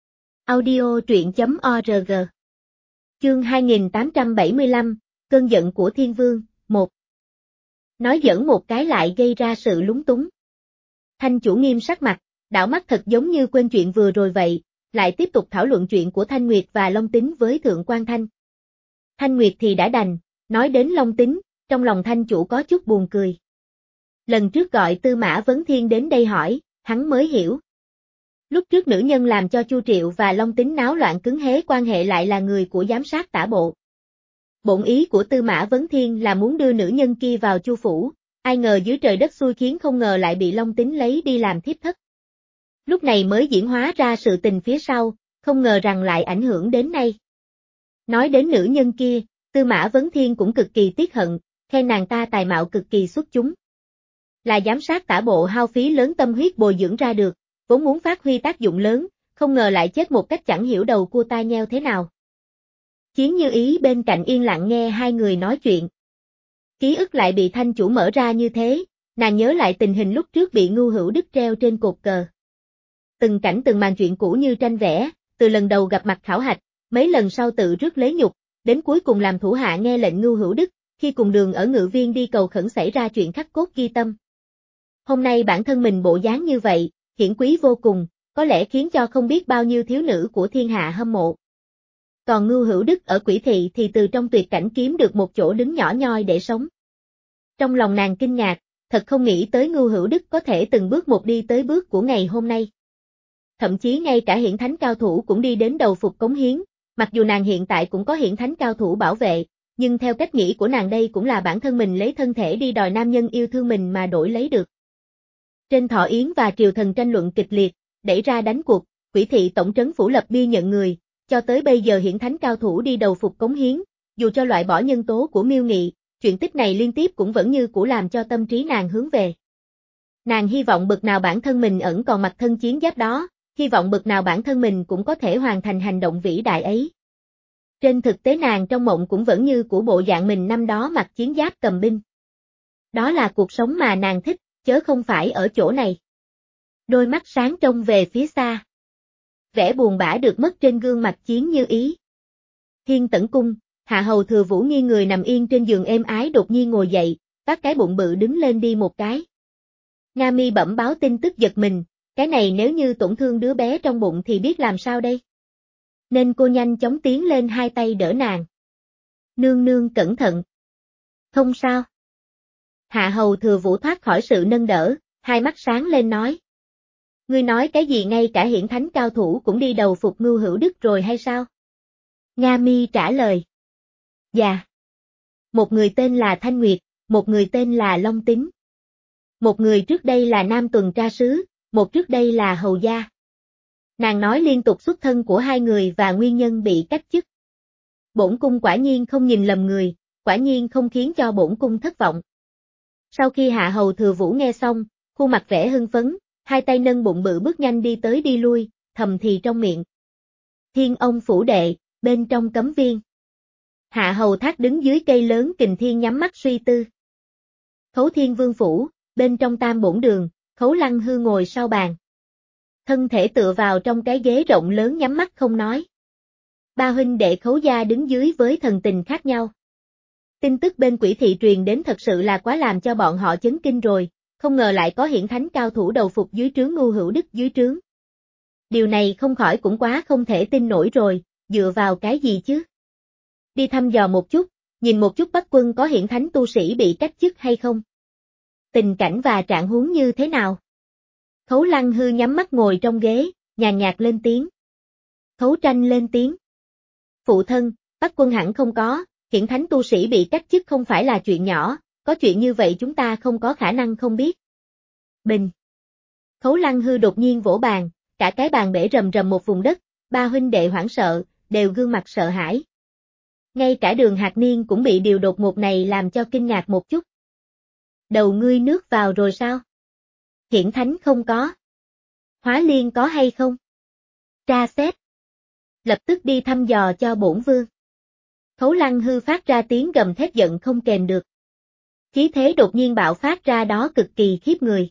Audio truyện chấm org Chương hai nghìn tám trăm bảy mươi lăm, Cơn giận của Thiên Vương, một. Nói giỡn một cái lại gây ra sự lúng túng. Thanh chủ nghiêm sắc mặt, đảo mắt thật giống như quên chuyện vừa rồi vậy, lại tiếp tục thảo luận chuyện của Thanh Nguyệt và Long Tính với Thượng quan Thanh. Thanh Nguyệt thì đã đành, nói đến Long Tính, trong lòng Thanh chủ có chút buồn cười. Lần trước gọi Tư Mã Vấn Thiên đến đây hỏi, hắn mới hiểu. Lúc trước nữ nhân làm cho Chu Triệu và Long Tính náo loạn cứng hế quan hệ lại là người của giám sát tả bộ. Bổn ý của Tư Mã Vấn Thiên là muốn đưa nữ nhân kia vào Chu phủ, ai ngờ dưới trời đất xui khiến không ngờ lại bị Long Tính lấy đi làm thiếp thất. Lúc này mới diễn hóa ra sự tình phía sau, không ngờ rằng lại ảnh hưởng đến nay. Nói đến nữ nhân kia, Tư Mã Vấn Thiên cũng cực kỳ tiếc hận, khen nàng ta tài mạo cực kỳ xuất chúng. Là giám sát tả bộ hao phí lớn tâm huyết bồi dưỡng ra được, vốn muốn phát huy tác dụng lớn, không ngờ lại chết một cách chẳng hiểu đầu cua tai nheo thế nào. Chiến Như Ý bên cạnh yên lặng nghe hai người nói chuyện. Ký ức lại bị thanh chủ mở ra như thế, nàng nhớ lại tình hình lúc trước bị Ngưu Hữu Đức treo trên cột cờ. Từng cảnh từng màn chuyện cũ như tranh vẽ, từ lần đầu gặp mặt khảo hạch, mấy lần sau tự rước lấy nhục, đến cuối cùng làm thủ hạ nghe lệnh Ngưu Hữu Đức, khi cùng đường ở Ngự Viên đi cầu khẩn xảy ra chuyện khắc cốt ghi tâm. Hôm nay bản thân mình bộ dáng như vậy, hiển quý vô cùng, có lẽ khiến cho không biết bao nhiêu thiếu nữ của thiên hạ hâm mộ. Còn Ngưu Hữu Đức ở Quỷ Thị thì từ trong tuyệt cảnh kiếm được một chỗ đứng nhỏ nhoi để sống. Trong lòng nàng kinh ngạc, thật không nghĩ tới Ngưu Hữu Đức có thể từng bước một đi tới bước của ngày hôm nay. Thậm chí ngay cả hiển thánh cao thủ cũng đi đến đầu phục cống hiến, mặc dù nàng hiện tại cũng có hiển thánh cao thủ bảo vệ, nhưng theo cách nghĩ của nàng đây cũng là bản thân mình lấy thân thể đi đòi nam nhân yêu thương mình mà đổi lấy được. Trên thọ yến và triều thần tranh luận kịch liệt, đẩy ra đánh cuộc, Quỷ Thị tổng trấn phủ lập bia nhận người, cho tới bây giờ hiển thánh cao thủ đi đầu phục cống hiến, dù cho loại bỏ nhân tố của Miêu Nghị, chuyện tích này liên tiếp cũng vẫn như cũ làm cho tâm trí nàng hướng về. Nàng hy vọng bực nào bản thân mình ẩn còn mặc thân chiến giáp đó, hy vọng bực nào bản thân mình cũng có thể hoàn thành hành động vĩ đại ấy. Trên thực tế nàng trong mộng cũng vẫn như của bộ dạng mình năm đó mặc chiến giáp cầm binh. Đó là cuộc sống mà nàng thích, chớ không phải ở chỗ này. Đôi mắt sáng trông về phía xa. Vẻ buồn bã được mất trên gương mặt Chiến Như Ý. Thiên Tẩn Cung, Hạ Hầu Thừa Vũ nghiêng người nằm yên trên giường êm ái đột nhiên ngồi dậy, vác cái bụng bự đứng lên đi một cái. Nga Mi bẩm báo tin tức giật mình, cái này nếu như tổn thương đứa bé trong bụng thì biết làm sao đây? Nên cô nhanh chóng tiến lên hai tay đỡ nàng. Nương nương cẩn thận. Không sao. Hạ Hầu Thừa Vũ thoát khỏi sự nâng đỡ, hai mắt sáng lên nói. Ngươi nói cái gì ngay cả hiển thánh cao thủ cũng đi đầu phục Ngưu Hữu Đức rồi hay sao? Nga Mi trả lời. Dạ. Một người tên là Thanh Nguyệt, một người tên là Long Tính. Một người trước đây là Nam Tuần Tra Sứ, một trước đây là Hầu Gia. Nàng nói liên tục xuất thân của hai người và nguyên nhân bị cách chức. Bổn cung quả nhiên không nhìn lầm người, quả nhiên không khiến cho bổn cung thất vọng. Sau khi Hạ Hầu Thừa Vũ nghe xong, khuôn mặt vẻ hưng phấn, hai tay nâng bụng bự bước nhanh đi tới đi lui, thầm thì trong miệng. Thiên Ông phủ đệ, bên trong cấm viên. Hạ Hầu Thác đứng dưới cây lớn Kình Thiên nhắm mắt suy tư. Khấu Thiên Vương phủ, bên trong Tam Bổn đường, Khấu Lăng Hư ngồi sau bàn. Thân thể tựa vào trong cái ghế rộng lớn nhắm mắt không nói. Ba huynh đệ Khấu gia đứng dưới với thần tình khác nhau. Tin tức bên Quỷ thị truyền đến thật sự là quá làm cho bọn họ chấn kinh rồi, không ngờ lại có hiển thánh cao thủ đầu phục dưới trướng Ngưu Hữu Đức dưới trướng. Điều này không khỏi cũng quá không thể tin nổi rồi, dựa vào cái gì chứ? Đi thăm dò một chút, nhìn một chút Bắc Quân có hiển thánh tu sĩ bị cách chức hay không? Tình cảnh và trạng huống như thế nào? Khấu Lăng Hư nhắm mắt ngồi trong ghế, nhàn nhạt lên tiếng. Khấu Tranh lên tiếng. Phụ thân, Bắc Quân hẳn không có, hiển thánh tu sĩ bị cách chức không phải là chuyện nhỏ, có chuyện như vậy chúng ta không có khả năng không biết. Bình. Khấu Lăng Hư đột nhiên vỗ bàn, cả cái bàn bể rầm rầm một vùng đất, ba huynh đệ hoảng sợ, đều gương mặt sợ hãi. Ngay cả Đường Hạc Niên cũng bị điều đột ngột này làm cho kinh ngạc một chút. Đầu ngươi nước vào rồi sao? Hiển thánh không có. Hóa Liên có hay không? Tra xét. Lập tức đi thăm dò cho bổn vương. Khấu Lăng Hư phát ra tiếng gầm thét giận không kềm được. Khí thế đột nhiên bạo phát ra đó cực kỳ khiếp người.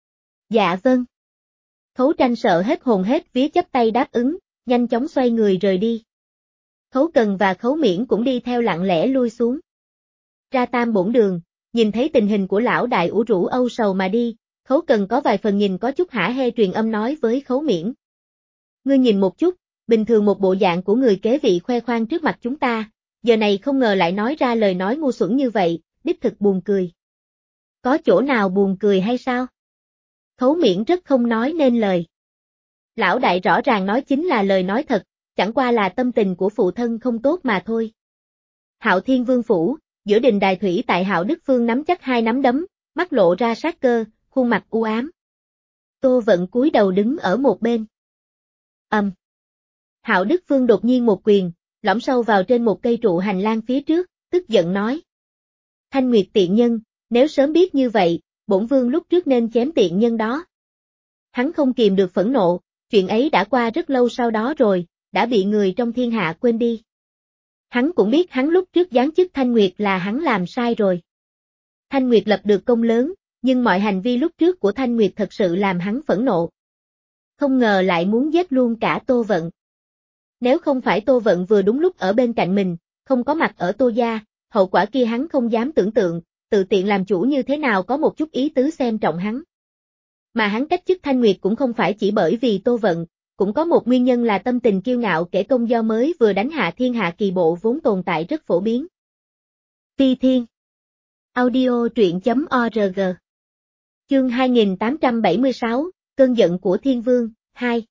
Dạ vâng. Khấu Tranh sợ hết hồn hết vía chắp tay đáp ứng, nhanh chóng xoay người rời đi. Khấu Cần và Khấu Miễn cũng đi theo lặng lẽ lui xuống. Ra Tam Bổn đường, nhìn thấy tình hình của lão đại ủ rũ âu sầu mà đi, Khấu Cần có vài phần nhìn có chút hả hê truyền âm nói với Khấu Miễn. Ngươi nhìn một chút, bình thường một bộ dạng của người kế vị khoe khoang trước mặt chúng ta, giờ này không ngờ lại nói ra lời nói ngu xuẩn như vậy, đích thực buồn cười. Có chỗ nào buồn cười hay sao? Khấu Miễn rất không nói nên lời. Lão đại rõ ràng nói chính là lời nói thật, chẳng qua là tâm tình của phụ thân không tốt mà thôi. Hạo Thiên Vương phủ, giữa đình đài thủy tại Hạo Đức Phương nắm chắc hai nắm đấm, mắt lộ ra sát cơ, khuôn mặt u ám. Tô Vận cúi đầu đứng ở một bên. Ầm. Um. Hạo Đức Phương đột nhiên một quyền, lõm sâu vào trên một cây trụ hành lang phía trước, tức giận nói. Thanh Nguyệt tiện nhân, nếu sớm biết như vậy, bổn vương lúc trước nên chém tiện nhân đó. Hắn không kìm được phẫn nộ, chuyện ấy đã qua rất lâu sau đó rồi, đã bị người trong thiên hạ quên đi. Hắn cũng biết hắn lúc trước giáng chức Thanh Nguyệt là hắn làm sai rồi. Thanh Nguyệt lập được công lớn, nhưng mọi hành vi lúc trước của Thanh Nguyệt thật sự làm hắn phẫn nộ. Không ngờ lại muốn giết luôn cả Tô Vận. Nếu không phải Tô Vận vừa đúng lúc ở bên cạnh mình, không có mặt ở Tô gia, hậu quả kia hắn không dám tưởng tượng, tự tiện làm chủ như thế nào có một chút ý tứ xem trọng hắn. Mà hắn cách chức Thanh Nguyệt cũng không phải chỉ bởi vì Tô Vận, cũng có một nguyên nhân là tâm tình kiêu ngạo kể công do mới vừa đánh hạ thiên hạ kỳ bộ vốn tồn tại rất phổ biến. Phi Thiên Audio truyện.org Chương hai nghìn tám trăm bảy mươi sáu, Cơn giận của Thiên Vương, hai.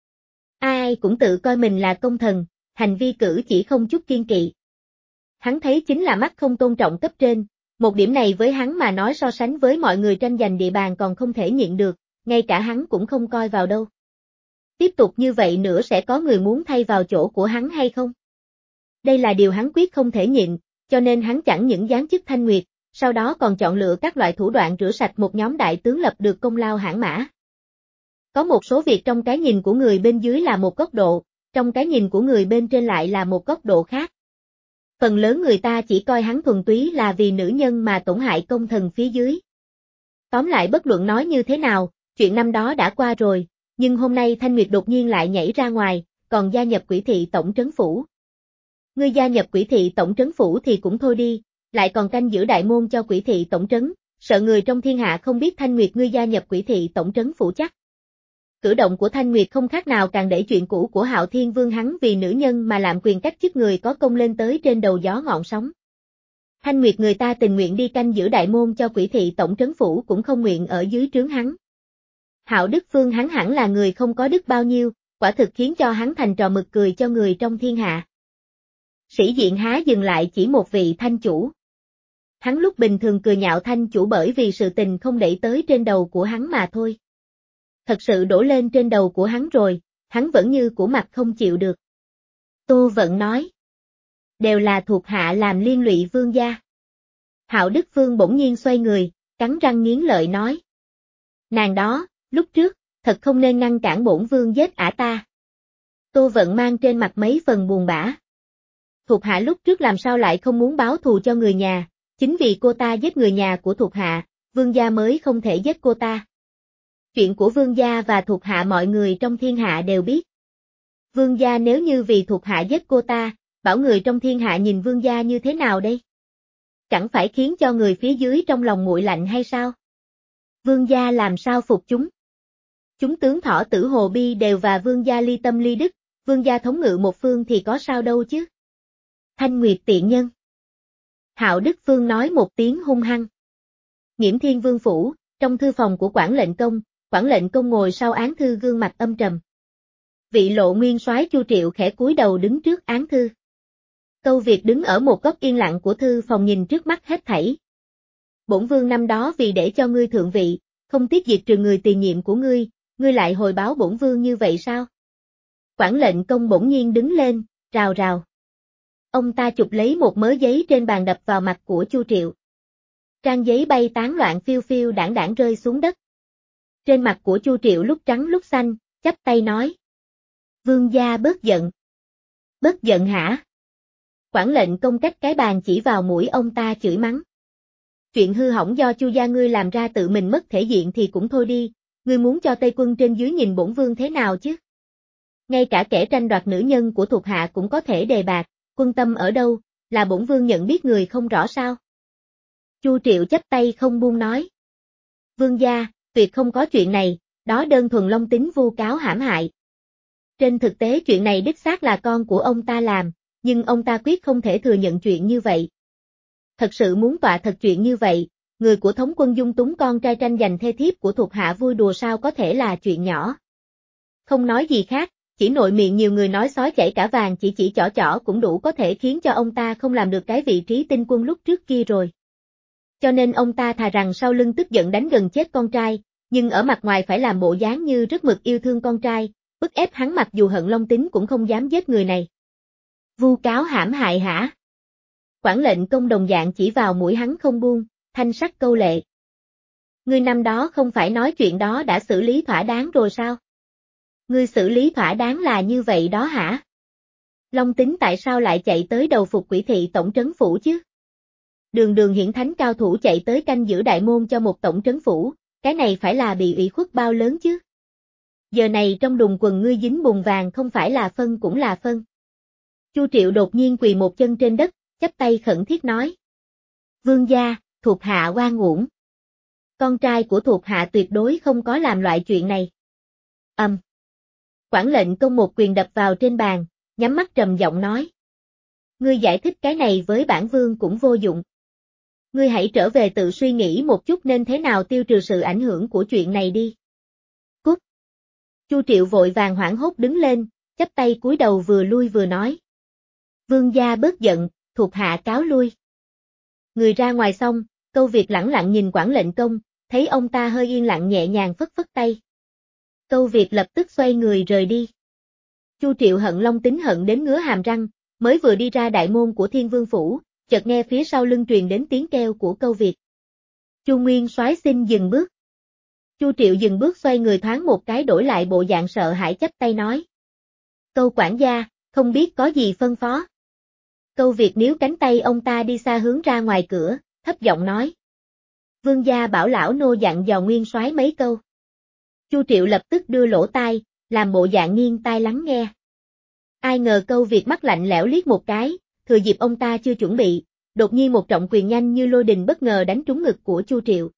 Ai cũng tự coi mình là công thần, hành vi cử chỉ không chút kiên kỵ. Hắn thấy chính là mắt không tôn trọng cấp trên, một điểm này với hắn mà nói so sánh với mọi người tranh giành địa bàn còn không thể nhịn được, ngay cả hắn cũng không coi vào đâu. Tiếp tục như vậy nữa sẽ có người muốn thay vào chỗ của hắn hay không? Đây là điều hắn quyết không thể nhịn, cho nên hắn chẳng những giáng chức Thanh Nguyệt, sau đó còn chọn lựa các loại thủ đoạn rửa sạch một nhóm đại tướng lập được công lao hãn mã. Có một số việc trong cái nhìn của người bên dưới là một góc độ, trong cái nhìn của người bên trên lại là một góc độ khác. Phần lớn người ta chỉ coi hắn thuần túy là vì nữ nhân mà tổn hại công thần phía dưới. Tóm lại bất luận nói như thế nào, chuyện năm đó đã qua rồi, nhưng hôm nay Thanh Nguyệt đột nhiên lại nhảy ra ngoài, còn gia nhập Quỷ thị tổng trấn phủ. Ngươi gia nhập Quỷ thị tổng trấn phủ thì cũng thôi đi, lại còn canh giữ đại môn cho Quỷ thị tổng trấn, sợ người trong thiên hạ không biết Thanh Nguyệt ngươi gia nhập Quỷ thị tổng trấn phủ chắc. Cử động của Thanh Nguyệt không khác nào càng đẩy chuyện cũ của Hạo Thiên Vương hắn vì nữ nhân mà lạm quyền cách chức người có công lên tới trên đầu gió ngọn sóng. Thanh Nguyệt người ta tình nguyện đi canh giữ đại môn cho Quỷ thị tổng trấn phủ cũng không nguyện ở dưới trướng hắn. Hạo Đức Phương hắn hẳn là người không có đức bao nhiêu, quả thực khiến cho hắn thành trò mực cười cho người trong thiên hạ. Sĩ diện há dừng lại chỉ một vị thanh chủ. Hắn lúc bình thường cười nhạo thanh chủ bởi vì sự tình không đẩy tới trên đầu của hắn mà thôi. Thật sự đổ lên trên đầu của hắn rồi, hắn vẫn như củ mặt không chịu được. Tô Vận nói. Đều là thuộc hạ làm liên lụy vương gia. Hạo Đức Phương bỗng nhiên xoay người, cắn răng nghiến lợi nói. Nàng đó, lúc trước, thật không nên ngăn cản bổn vương giết ả ta. Tô Vận mang trên mặt mấy phần buồn bã. Thuộc hạ lúc trước làm sao lại không muốn báo thù cho người nhà, chính vì cô ta giết người nhà của thuộc hạ, vương gia mới không thể giết cô ta. Chuyện của vương gia và thuộc hạ mọi người trong thiên hạ đều biết. Vương gia nếu như vì thuộc hạ giết cô ta, bảo người trong thiên hạ nhìn vương gia như thế nào đây? Chẳng phải khiến cho người phía dưới trong lòng nguội lạnh hay sao? Vương gia làm sao phục chúng? Chúng tướng Thỏ Tử Hồ Bi đều và vương gia ly tâm ly đức, vương gia thống ngự một phương thì có sao đâu chứ? Thanh Nguyệt tiện nhân. Hạo Đức Phương nói một tiếng hung hăng. Nghiễm Thiên Vương phủ, trong thư phòng của Quản lệnh công, Quản lệnh công ngồi sau án thư gương mặt âm trầm. Vị Lộ Nguyên soái Chu Triệu khẽ cúi đầu đứng trước án thư. Câu Việt đứng ở một góc yên lặng của thư phòng nhìn trước mắt hết thảy. Bổn vương năm đó vì để cho ngươi thượng vị, không tiếc diệt trừ người tiền nhiệm của ngươi, ngươi lại hồi báo bổn vương như vậy sao? Quản lệnh công bỗng nhiên đứng lên, rào rào. Ông ta chụp lấy một mớ giấy trên bàn đập vào mặt của Chu Triệu. Trang giấy bay tán loạn phiêu phiêu đảng đảng rơi xuống đất. Trên mặt của Chu Triệu lúc trắng lúc xanh, chắp tay nói. Vương gia bớt giận. Bớt giận hả? Quản lệnh công cách cái bàn chỉ vào mũi ông ta chửi mắng. Chuyện hư hỏng do Chu gia ngươi làm ra tự mình mất thể diện thì cũng thôi đi, ngươi muốn cho Tây quân trên dưới nhìn bổn vương thế nào chứ? Ngay cả kẻ tranh đoạt nữ nhân của thuộc hạ cũng có thể đề bạt, quân tâm ở đâu, là bổn vương nhận biết người không rõ sao? Chu Triệu chắp tay không buông nói. Vương gia, tuyệt không có chuyện này, đó đơn thuần Long Tính vu cáo hãm hại. Trên thực tế chuyện này đích xác là con của ông ta làm, nhưng ông ta quyết không thể thừa nhận chuyện như vậy. Thật sự muốn tọa thật chuyện như vậy, người của thống quân dung túng con trai tranh giành thê thiếp của thuộc hạ vui đùa sao có thể là chuyện nhỏ. Không nói gì khác, chỉ nội miệng nhiều người nói sói chảy cả vàng chỉ chỉ chỏ chỏ cũng đủ có thể khiến cho ông ta không làm được cái vị trí tinh quân lúc trước kia rồi. Cho nên ông ta thà rằng sau lưng tức giận đánh gần chết con trai, nhưng ở mặt ngoài phải làm bộ dáng như rất mực yêu thương con trai, bức ép hắn mặc dù hận Long Tính cũng không dám giết người này. Vu cáo hãm hại hả? Quản lệnh công đồng dạng chỉ vào mũi hắn không buông, thanh sắc câu lệ. Ngươi năm đó không phải nói chuyện đó đã xử lý thỏa đáng rồi sao? Ngươi xử lý thỏa đáng là như vậy đó hả? Long Tính tại sao lại chạy tới đầu phục Quỷ thị tổng trấn phủ chứ? Đường đường hiển thánh cao thủ chạy tới canh giữ đại môn cho một tổng trấn phủ, cái này phải là bị ủy khuất bao lớn chứ? Giờ này trong đùng quần ngươi dính bùn vàng không phải là phân cũng là phân. Chu Triệu đột nhiên quỳ một chân trên đất, chắp tay khẩn thiết nói. Vương gia, thuộc hạ oan uổng. Con trai của thuộc hạ tuyệt đối không có làm loại chuyện này. Ầm. Um. Quản lệnh công một quyền đập vào trên bàn, nhắm mắt trầm giọng nói. Ngươi giải thích cái này với bản vương cũng vô dụng. Ngươi hãy trở về tự suy nghĩ một chút nên thế nào tiêu trừ sự ảnh hưởng của chuyện này đi. Cút. Chu Triệu vội vàng hoảng hốt đứng lên, chắp tay cúi đầu vừa lui vừa nói. Vương gia bớt giận, thuộc hạ cáo lui. Người ra ngoài xong, Câu Việt lẳng lặng nhìn Quản lệnh công, thấy ông ta hơi yên lặng nhẹ nhàng phất phất tay. Câu Việt lập tức xoay người rời đi. Chu Triệu hận Long Tính hận đến ngứa hàm răng, mới vừa đi ra đại môn của Thiên Vương phủ, chợt nghe phía sau lưng truyền đến tiếng kêu của Câu Việt. Chu Nguyên soái xin dừng bước. Chu Triệu dừng bước xoay người thoáng một cái đổi lại bộ dạng sợ hãi chắp tay nói. Câu quản gia, không biết có gì phân phó. Câu Việt níu cánh tay ông ta đi xa hướng ra ngoài cửa, thấp giọng nói. Vương gia bảo lão nô dặn dò Nguyên soái mấy câu. Chu Triệu lập tức đưa lỗ tai, làm bộ dạng nghiêng tai lắng nghe. Ai ngờ Câu Việt mắt lạnh lẽo liếc một cái, thừa dịp ông ta chưa chuẩn bị, đột nhiên một trọng quyền nhanh như lôi đình bất ngờ đánh trúng ngực của Chu Triệu.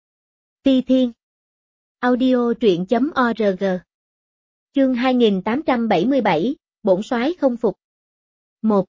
Phi Thiên. Audio truyện chấm org. Chương hai nghìn tám trăm bảy mươi bảy, bổn soái không phục. một.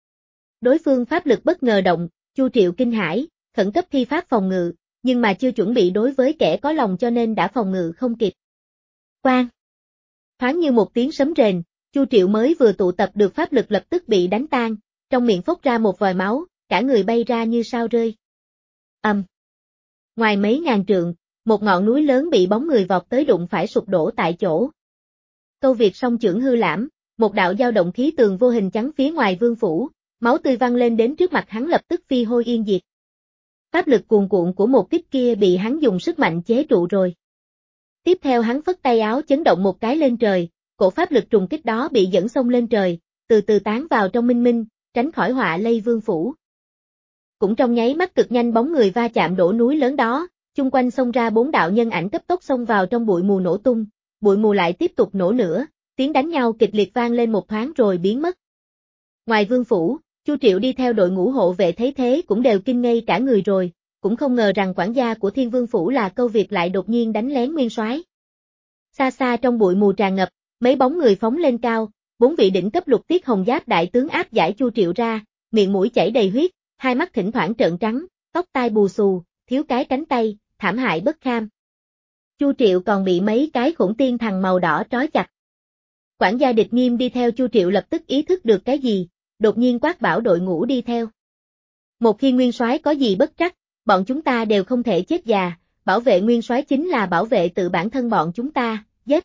Đối phương pháp lực bất ngờ động, Chu Triệu kinh hãi, khẩn cấp thi pháp phòng ngự, nhưng mà chưa chuẩn bị đối với kẻ có lòng cho nên đã phòng ngự không kịp. Quang. Thoáng như một tiếng sấm rền, Chu Triệu mới vừa tụ tập được pháp lực lập tức bị đánh tan, trong miệng phốc ra một vòi máu, cả người bay ra như sao rơi. Ầm. Um. Ngoài mấy ngàn trượng, một ngọn núi lớn bị bóng người vọt tới đụng phải sụp đổ tại chỗ. Câu Việt song chưởng hư lãm, một đạo dao động khí tường vô hình chắn phía ngoài vương phủ, máu tươi văng lên đến trước mặt hắn lập tức phi hôi yên diệt. Pháp lực cuồn cuộn của một kích kia bị hắn dùng sức mạnh chế trụ rồi. Tiếp theo hắn phất tay áo chấn động một cái lên trời, cổ pháp lực trùng kích đó bị dẫn xông lên trời, từ từ tán vào trong minh minh, tránh khỏi họa lây vương phủ. Cũng trong nháy mắt cực nhanh bóng người va chạm đổ núi lớn đó, chung quanh xông ra bốn đạo nhân ảnh cấp tốc xông vào trong bụi mù nổ tung, bụi mù lại tiếp tục nổ nữa, tiếng đánh nhau kịch liệt vang lên một thoáng rồi biến mất. Ngoài vương phủ, Chu Triệu đi theo đội ngũ hộ vệ thấy thế cũng đều kinh ngây cả người rồi, cũng không ngờ rằng quản gia của Thiên Vương phủ là Câu Việt lại đột nhiên đánh lén nguyên soái. Xa xa trong bụi mù tràn ngập, mấy bóng người phóng lên cao, bốn vị đỉnh cấp lục tiết hồng giáp đại tướng áp giải Chu Triệu ra, miệng mũi chảy đầy huyết, hai mắt thỉnh thoảng trợn trắng, tóc tai bù xù, thiếu cái cánh tay, thảm hại bất kham. Chu Triệu còn bị mấy cái khủng tiên thằng màu đỏ trói chặt. Quản gia Địch Nghiêm đi theo Chu Triệu lập tức ý thức được cái gì, đột nhiên quát bảo đội ngũ đi theo. Một khi nguyên soái có gì bất trắc, bọn chúng ta đều không thể chết già, bảo vệ nguyên soái chính là bảo vệ tự bản thân bọn chúng ta, giết.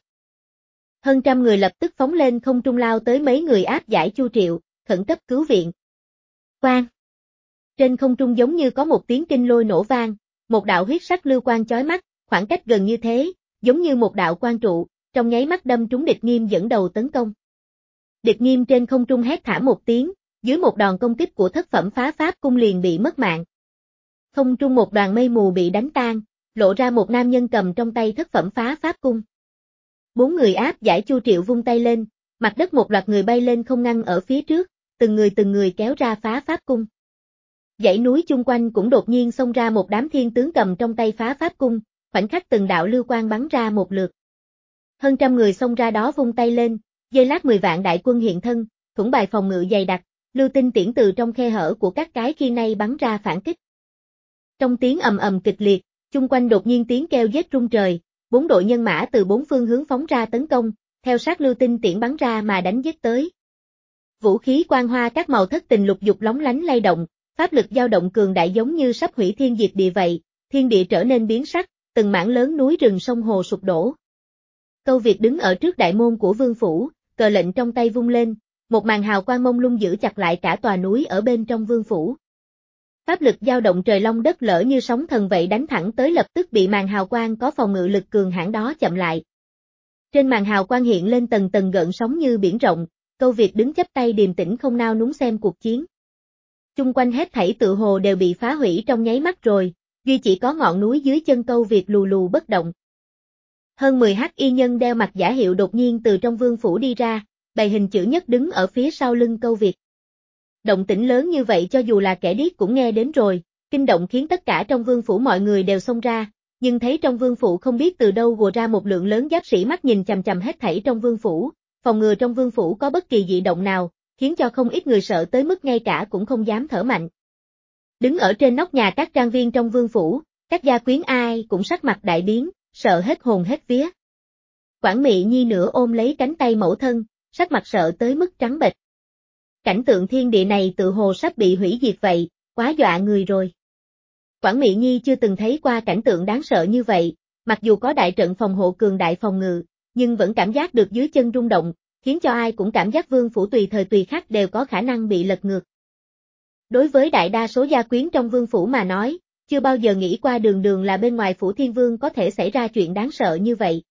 Hơn trăm người lập tức phóng lên không trung lao tới mấy người áp giải Chu Triệu, khẩn cấp cứu viện. Quang. Trên không trung giống như có một tiếng kinh lôi nổ vang, một đạo huyết sắc lưu quang chói mắt, khoảng cách gần như thế, giống như một đạo quang trụ, trong nháy mắt đâm trúng Địch Nghiêm dẫn đầu tấn công. Địch Nghiêm trên không trung hét thảm một tiếng, dưới một đòn công kích của thất phẩm phá pháp cung liền bị mất mạng. Không trung một đoàn mây mù bị đánh tan, lộ ra một nam nhân cầm trong tay thất phẩm phá pháp cung. Bốn người áp giải Chu Triệu vung tay lên, mặt đất một loạt người bay lên không ngăn ở phía trước, từng người từng người kéo ra phá pháp cung. Dãy núi chung quanh cũng đột nhiên xông ra một đám thiên tướng cầm trong tay phá pháp cung, khoảnh khắc từng đạo lưu quang bắn ra một lượt. Hơn trăm người xông ra đó vung tay lên, giây lát mười vạn đại quân hiện thân, thủng bài phòng ngự dày đặc, lưu tinh tiễn từ trong khe hở của các cái khi nay bắn ra phản kích. Trong tiếng ầm ầm kịch liệt, chung quanh đột nhiên tiếng kêu giết rung trời, bốn đội nhân mã từ bốn phương hướng phóng ra tấn công, theo sát lưu tinh tiễn bắn ra mà đánh giết tới. Vũ khí quang hoa các màu thất tình lục dục lóng lánh lay động, pháp lực dao động cường đại giống như sắp hủy thiên diệt địa vậy, thiên địa trở nên biến sắc, từng mảng lớn núi rừng sông hồ sụp đổ. Câu Việt đứng ở trước đại môn của vương phủ, cờ lệnh trong tay vung lên, một màn hào quang mông lung giữ chặt lại cả tòa núi ở bên trong vương phủ. Pháp lực dao động trời long đất lở như sóng thần vậy đánh thẳng tới lập tức bị màn hào quang có phòng ngự lực cường hãn đó chậm lại. Trên màn hào quang hiện lên tầng tầng gợn sóng như biển rộng, Câu Việt đứng chắp tay điềm tĩnh không nao núng xem cuộc chiến. Chung quanh hết thảy tự hồ đều bị phá hủy trong nháy mắt rồi, duy chỉ có ngọn núi dưới chân Câu Việt lù lù bất động. Hơn mười hắc y nhân đeo mặt giả hiệu đột nhiên từ trong vương phủ đi ra, bày hình chữ nhất đứng ở phía sau lưng Câu Việt. Động tĩnh lớn như vậy cho dù là kẻ điếc cũng nghe đến rồi, kinh động khiến tất cả trong vương phủ mọi người đều xông ra, nhưng thấy trong vương phủ không biết từ đâu ùa ra một lượng lớn giáp sĩ mắt nhìn chằm chằm hết thảy trong vương phủ, phòng ngừa trong vương phủ có bất kỳ dị động nào, khiến cho không ít người sợ tới mức ngay cả cũng không dám thở mạnh. Đứng ở trên nóc nhà các trang viên trong vương phủ, các gia quyến ai cũng sắc mặt đại biến, sợ hết hồn hết vía. Quản Mị Nhi nửa ôm lấy cánh tay mẫu thân, sắc mặt sợ tới mức trắng bệch. Cảnh tượng thiên địa này tự hồ sắp bị hủy diệt vậy, quá dọa người rồi. Quản Mị Nhi chưa từng thấy qua cảnh tượng đáng sợ như vậy, mặc dù có đại trận phòng hộ cường đại phòng ngự, nhưng vẫn cảm giác được dưới chân rung động, khiến cho ai cũng cảm giác vương phủ tùy thời tùy khắc đều có khả năng bị lật ngược. Đối với đại đa số gia quyến trong vương phủ mà nói, chưa bao giờ nghĩ qua đường đường là bên ngoài phủ thiên vương có thể xảy ra chuyện đáng sợ như vậy.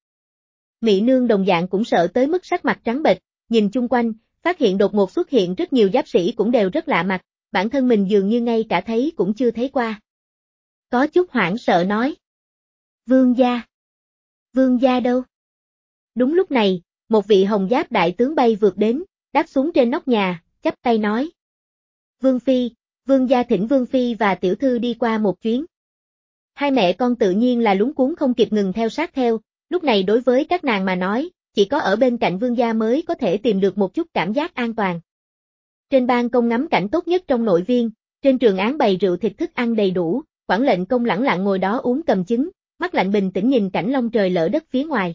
Mị nương đồng dạng cũng sợ tới mức sắc mặt trắng bệch, nhìn chung quanh, phát hiện đột ngột xuất hiện rất nhiều giáp sĩ cũng đều rất lạ mặt, bản thân mình dường như ngay cả thấy cũng chưa thấy qua. Có chút hoảng sợ nói. Vương gia. Vương gia đâu? Đúng lúc này, một vị hồng giáp đại tướng bay vượt đến, đáp xuống trên nóc nhà, chắp tay nói. Vương Phi, Vương gia thỉnh Vương Phi và tiểu thư đi qua một chuyến. Hai mẹ con tự nhiên là lúng cuống không kịp ngừng theo sát theo, lúc này đối với các nàng mà nói, chỉ có ở bên cạnh vương gia mới có thể tìm được một chút cảm giác an toàn. Trên ban công ngắm cảnh tốt nhất trong nội viên, trên trường án bày rượu thịt thức ăn đầy đủ, quản lệnh công lẳng lặng ngồi đó uống cầm chứng, mắt lạnh bình tĩnh nhìn cảnh long trời lỡ đất phía ngoài.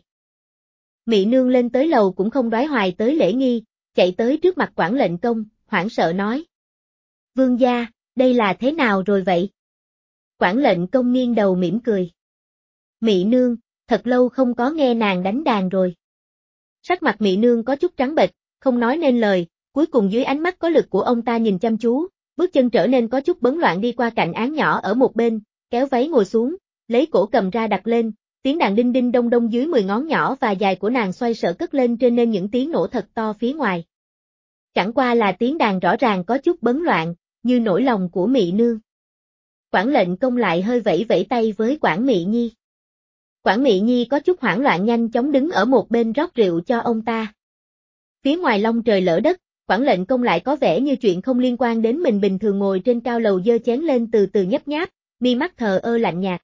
Mị nương lên tới lầu cũng không đoái hoài tới lễ nghi, chạy tới trước mặt quản lệnh công, hoảng sợ nói. Vương gia, đây là thế nào rồi vậy? Quản lệnh công nghiêng đầu mỉm cười. Mị nương, thật lâu không có nghe nàng đánh đàn rồi. Sắc mặt Mị nương có chút trắng bệch, không nói nên lời, cuối cùng dưới ánh mắt có lực của ông ta nhìn chăm chú, bước chân trở nên có chút bấn loạn đi qua cạnh án nhỏ ở một bên, kéo váy ngồi xuống, lấy cổ cầm ra đặt lên, tiếng đàn đinh đinh đông đông dưới mười ngón nhỏ và dài của nàng xoay sở cất lên trên nên những tiếng nổ thật to phía ngoài. Chẳng qua là tiếng đàn rõ ràng có chút bấn loạn, như nỗi lòng của Mị nương. Quản lệnh công lại hơi vẫy vẫy tay với Quản Mị Nhi. Quản Mị Nhi có chút hoảng loạn nhanh chóng đứng ở một bên rót rượu cho ông ta. Phía ngoài long trời lỡ đất, quản lệnh công lại có vẻ như chuyện không liên quan đến mình bình thường ngồi trên cao lầu giơ chén lên từ từ nhấp nháp, mi mắt thờ ơ lạnh nhạt.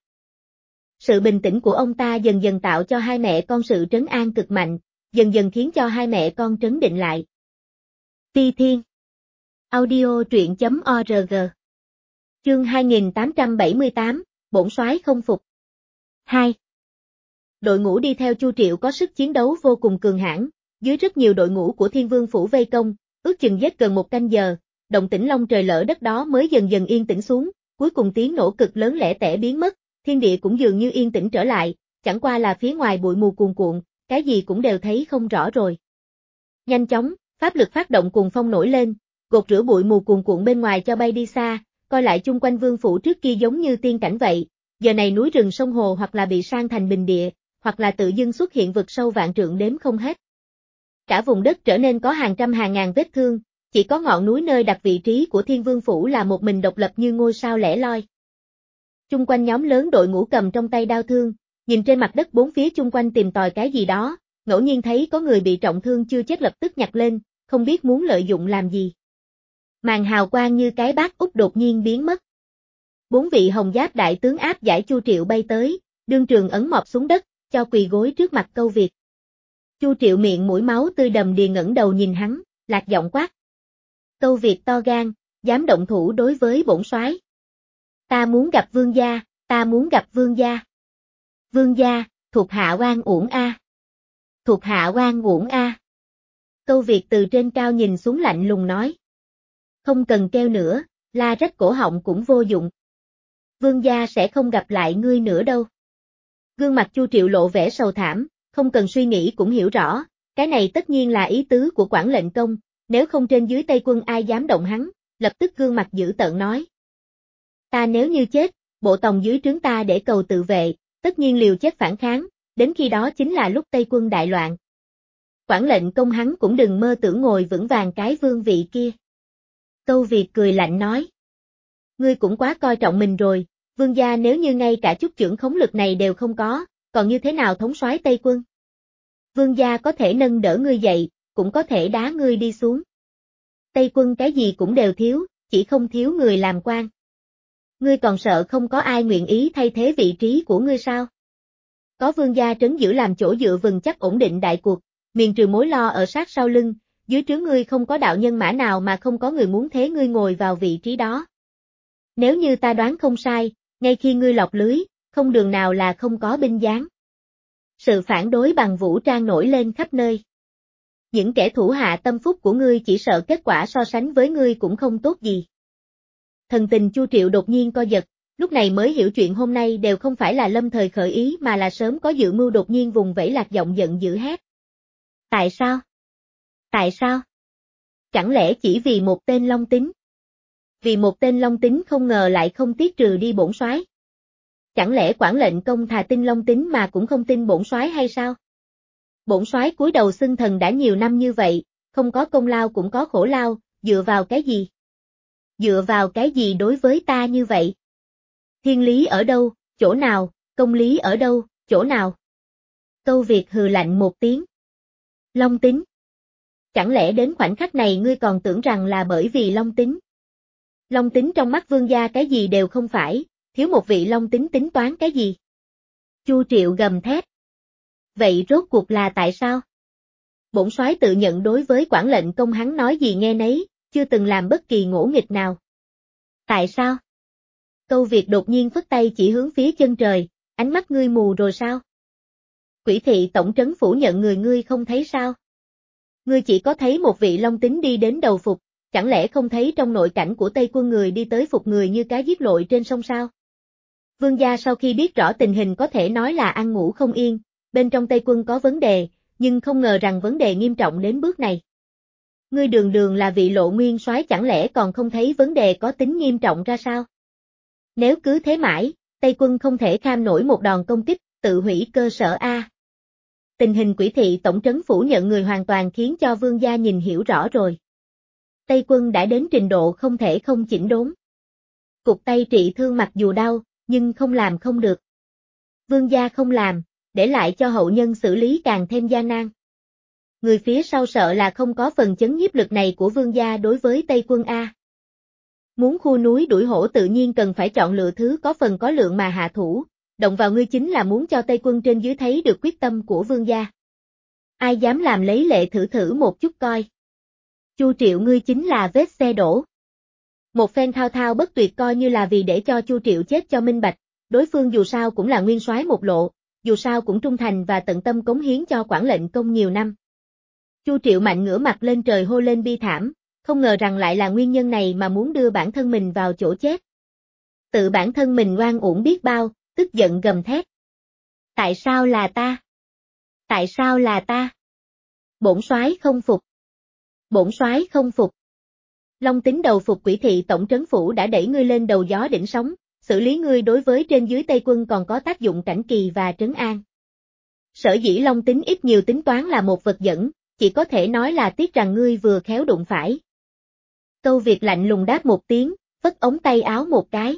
Sự bình tĩnh của ông ta dần dần tạo cho hai mẹ con sự trấn an cực mạnh, dần dần khiến cho hai mẹ con trấn định lại. Phi Thiên Audio truyện.org Chương hai nghìn tám trăm bảy mươi tám, Bổn soái không phục. hai. Đội ngũ đi theo Chu Triệu có sức chiến đấu vô cùng cường hãn, dưới rất nhiều đội ngũ của Thiên Vương phủ vây công, ước chừng giết gần một canh giờ, động tĩnh long trời lỡ đất đó mới dần dần yên tĩnh xuống, cuối cùng tiếng nổ cực lớn lẻ tẻ biến mất, thiên địa cũng dường như yên tĩnh trở lại, chẳng qua là phía ngoài bụi mù cuồn cuộn, cái gì cũng đều thấy không rõ rồi. Nhanh chóng, pháp lực phát động cuồng phong nổi lên, gột rửa bụi mù cuồn cuộn bên ngoài cho bay đi xa, coi lại chung quanh vương phủ trước kia giống như tiên cảnh vậy, giờ này núi rừng sông hồ hoặc là bị san thành bình địa, hoặc là tự dưng xuất hiện vực sâu vạn trượng đếm không hết. Cả vùng đất trở nên có hàng trăm hàng ngàn vết thương, chỉ có ngọn núi nơi đặt vị trí của Thiên Vương phủ là một mình độc lập như ngôi sao lẻ loi. Chung quanh nhóm lớn đội ngũ cầm trong tay đao thương, nhìn trên mặt đất bốn phía chung quanh tìm tòi cái gì đó, ngẫu nhiên thấy có người bị trọng thương chưa chết lập tức nhặt lên, không biết muốn lợi dụng làm gì. Màn hào quang như cái bát úp đột nhiên biến mất. Bốn vị hồng giáp đại tướng áp giải Chu Triệu bay tới, đương trường ấn mọp xuống đất, cho quỳ gối trước mặt Câu Việt. Chu Triệu miệng mũi máu tươi đầm đìa ngẩng đầu nhìn hắn, lạc giọng quát. Câu Việt to gan, dám động thủ đối với bổn soái. Ta muốn gặp vương gia, ta muốn gặp vương gia. Vương gia, thuộc hạ oan uổng a. Thuộc hạ oan uổng a. Câu Việt từ trên cao nhìn xuống lạnh lùng nói. Không cần kêu nữa, la rách cổ họng cũng vô dụng. Vương gia sẽ không gặp lại ngươi nữa đâu. Gương mặt Chu Triệu lộ vẻ sầu thảm, không cần suy nghĩ cũng hiểu rõ, cái này tất nhiên là ý tứ của quản lệnh công, nếu không trên dưới Tây quân ai dám động hắn, lập tức gương mặt dữ tợn nói. Ta nếu như chết, bộ tòng dưới trướng ta để cầu tự vệ, tất nhiên liều chết phản kháng, đến khi đó chính là lúc Tây quân đại loạn. Quản lệnh công hắn cũng đừng mơ tưởng ngồi vững vàng cái vương vị kia. Câu Việt cười lạnh nói. Ngươi cũng quá coi trọng mình rồi, vương gia nếu như ngay cả chút chưởng khống lực này đều không có, còn như thế nào thống soái Tây quân? Vương gia có thể nâng đỡ ngươi dậy, cũng có thể đá ngươi đi xuống. Tây quân cái gì cũng đều thiếu, chỉ không thiếu người làm quan. Ngươi còn sợ không có ai nguyện ý thay thế vị trí của ngươi sao? Có vương gia trấn giữ làm chỗ dựa vững chắc ổn định đại cuộc, miền trừ mối lo ở sát sau lưng, dưới trướng ngươi không có đạo nhân mã nào mà không có người muốn thế ngươi ngồi vào vị trí đó. Nếu như ta đoán không sai, ngay khi ngươi lọt lưới, không đường nào là không có binh giáng. Sự phản đối bằng vũ trang nổi lên khắp nơi. Những kẻ thủ hạ tâm phúc của ngươi chỉ sợ kết quả so sánh với ngươi cũng không tốt gì. Thần tình Chu Triệu đột nhiên co giật, lúc này mới hiểu chuyện hôm nay đều không phải là lâm thời khởi ý mà là sớm có dự mưu đột nhiên vùng vẫy lạc giọng giận dữ hét. Tại sao? Tại sao? Chẳng lẽ chỉ vì một tên Long Tính? Vì một tên Long Tính không ngờ lại không tiếc trừ đi bổn soái. Chẳng lẽ quản lệnh công thà tin Long Tính mà cũng không tin bổn soái hay sao? Bổn soái cúi đầu xưng thần đã nhiều năm như vậy, không có công lao cũng có khổ lao, dựa vào cái gì? Dựa vào cái gì đối với ta như vậy? Thiên lý ở đâu, chỗ nào, công lý ở đâu, chỗ nào? Câu Việt hừ lạnh một tiếng. Long tính. Chẳng lẽ đến khoảnh khắc này ngươi còn tưởng rằng là bởi vì Long tính? Long tính trong mắt vương gia cái gì đều không phải, thiếu một vị Long tính tính toán cái gì? Chu Triệu gầm thét. Vậy rốt cuộc là tại sao? Bổn soái tự nhận đối với quản lệnh công hắn nói gì nghe nấy, chưa từng làm bất kỳ ngỗ nghịch nào. Tại sao? Câu Việt đột nhiên phất tay chỉ hướng phía chân trời, ánh mắt ngươi mù rồi sao? Quỷ thị tổng trấn phủ nhận người ngươi không thấy sao? Ngươi chỉ có thấy một vị Long tính đi đến đầu phục, chẳng lẽ không thấy trong nội cảnh của Tây quân người đi tới phục người như cá giết lội trên sông sao? Vương gia sau khi biết rõ tình hình có thể nói là ăn ngủ không yên, bên trong Tây quân có vấn đề, nhưng không ngờ rằng vấn đề nghiêm trọng đến bước này. Ngươi đường đường là vị Lộ nguyên soái chẳng lẽ còn không thấy vấn đề có tính nghiêm trọng ra sao? Nếu cứ thế mãi, Tây quân không thể kham nổi một đòn công kích, tự hủy cơ sở A. Tình hình quỷ thị tổng trấn phủ nhận người hoàn toàn khiến cho vương gia nhìn hiểu rõ rồi. Tây quân đã đến trình độ không thể không chỉnh đốn. Cục tay trị thương mặc dù đau, nhưng không làm không được. Vương gia không làm, để lại cho hậu nhân xử lý càng thêm gian nan. Người phía sau sợ là không có phần chấn nhiếp lực này của vương gia đối với Tây quân A. Muốn khu núi đuổi hổ tự nhiên cần phải chọn lựa thứ có phần có lượng mà hạ thủ, động vào ngươi chính là muốn cho Tây quân trên dưới thấy được quyết tâm của vương gia. Ai dám làm lấy lệ thử thử một chút coi. Chu Triệu ngươi chính là vết xe đổ. Một phen thao thao bất tuyệt coi như là vì để cho Chu Triệu chết cho minh bạch, đối phương dù sao cũng là nguyên soái một lộ, dù sao cũng trung thành và tận tâm cống hiến cho quản lệnh công nhiều năm. Chu Triệu mạnh ngửa mặt lên trời hô lên bi thảm, không ngờ rằng lại là nguyên nhân này mà muốn đưa bản thân mình vào chỗ chết. Tự bản thân mình oan uổng biết bao, tức giận gầm thét. Tại sao là ta? Tại sao là ta? Bổn soái không phục. Bổn soái không phục. Long tính đầu phục quỷ thị tổng trấn phủ đã đẩy ngươi lên đầu gió đỉnh sóng, xử lý ngươi đối với trên dưới Tây quân còn có tác dụng cảnh kỳ và trấn an. Sở dĩ Long tính ít nhiều tính toán là một vật dẫn, chỉ có thể nói là tiếc rằng ngươi vừa khéo đụng phải. Câu Việt lạnh lùng đáp một tiếng, vất ống tay áo một cái.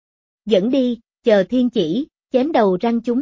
Dẫn đi, chờ thiên chỉ, chém đầu răng chúng.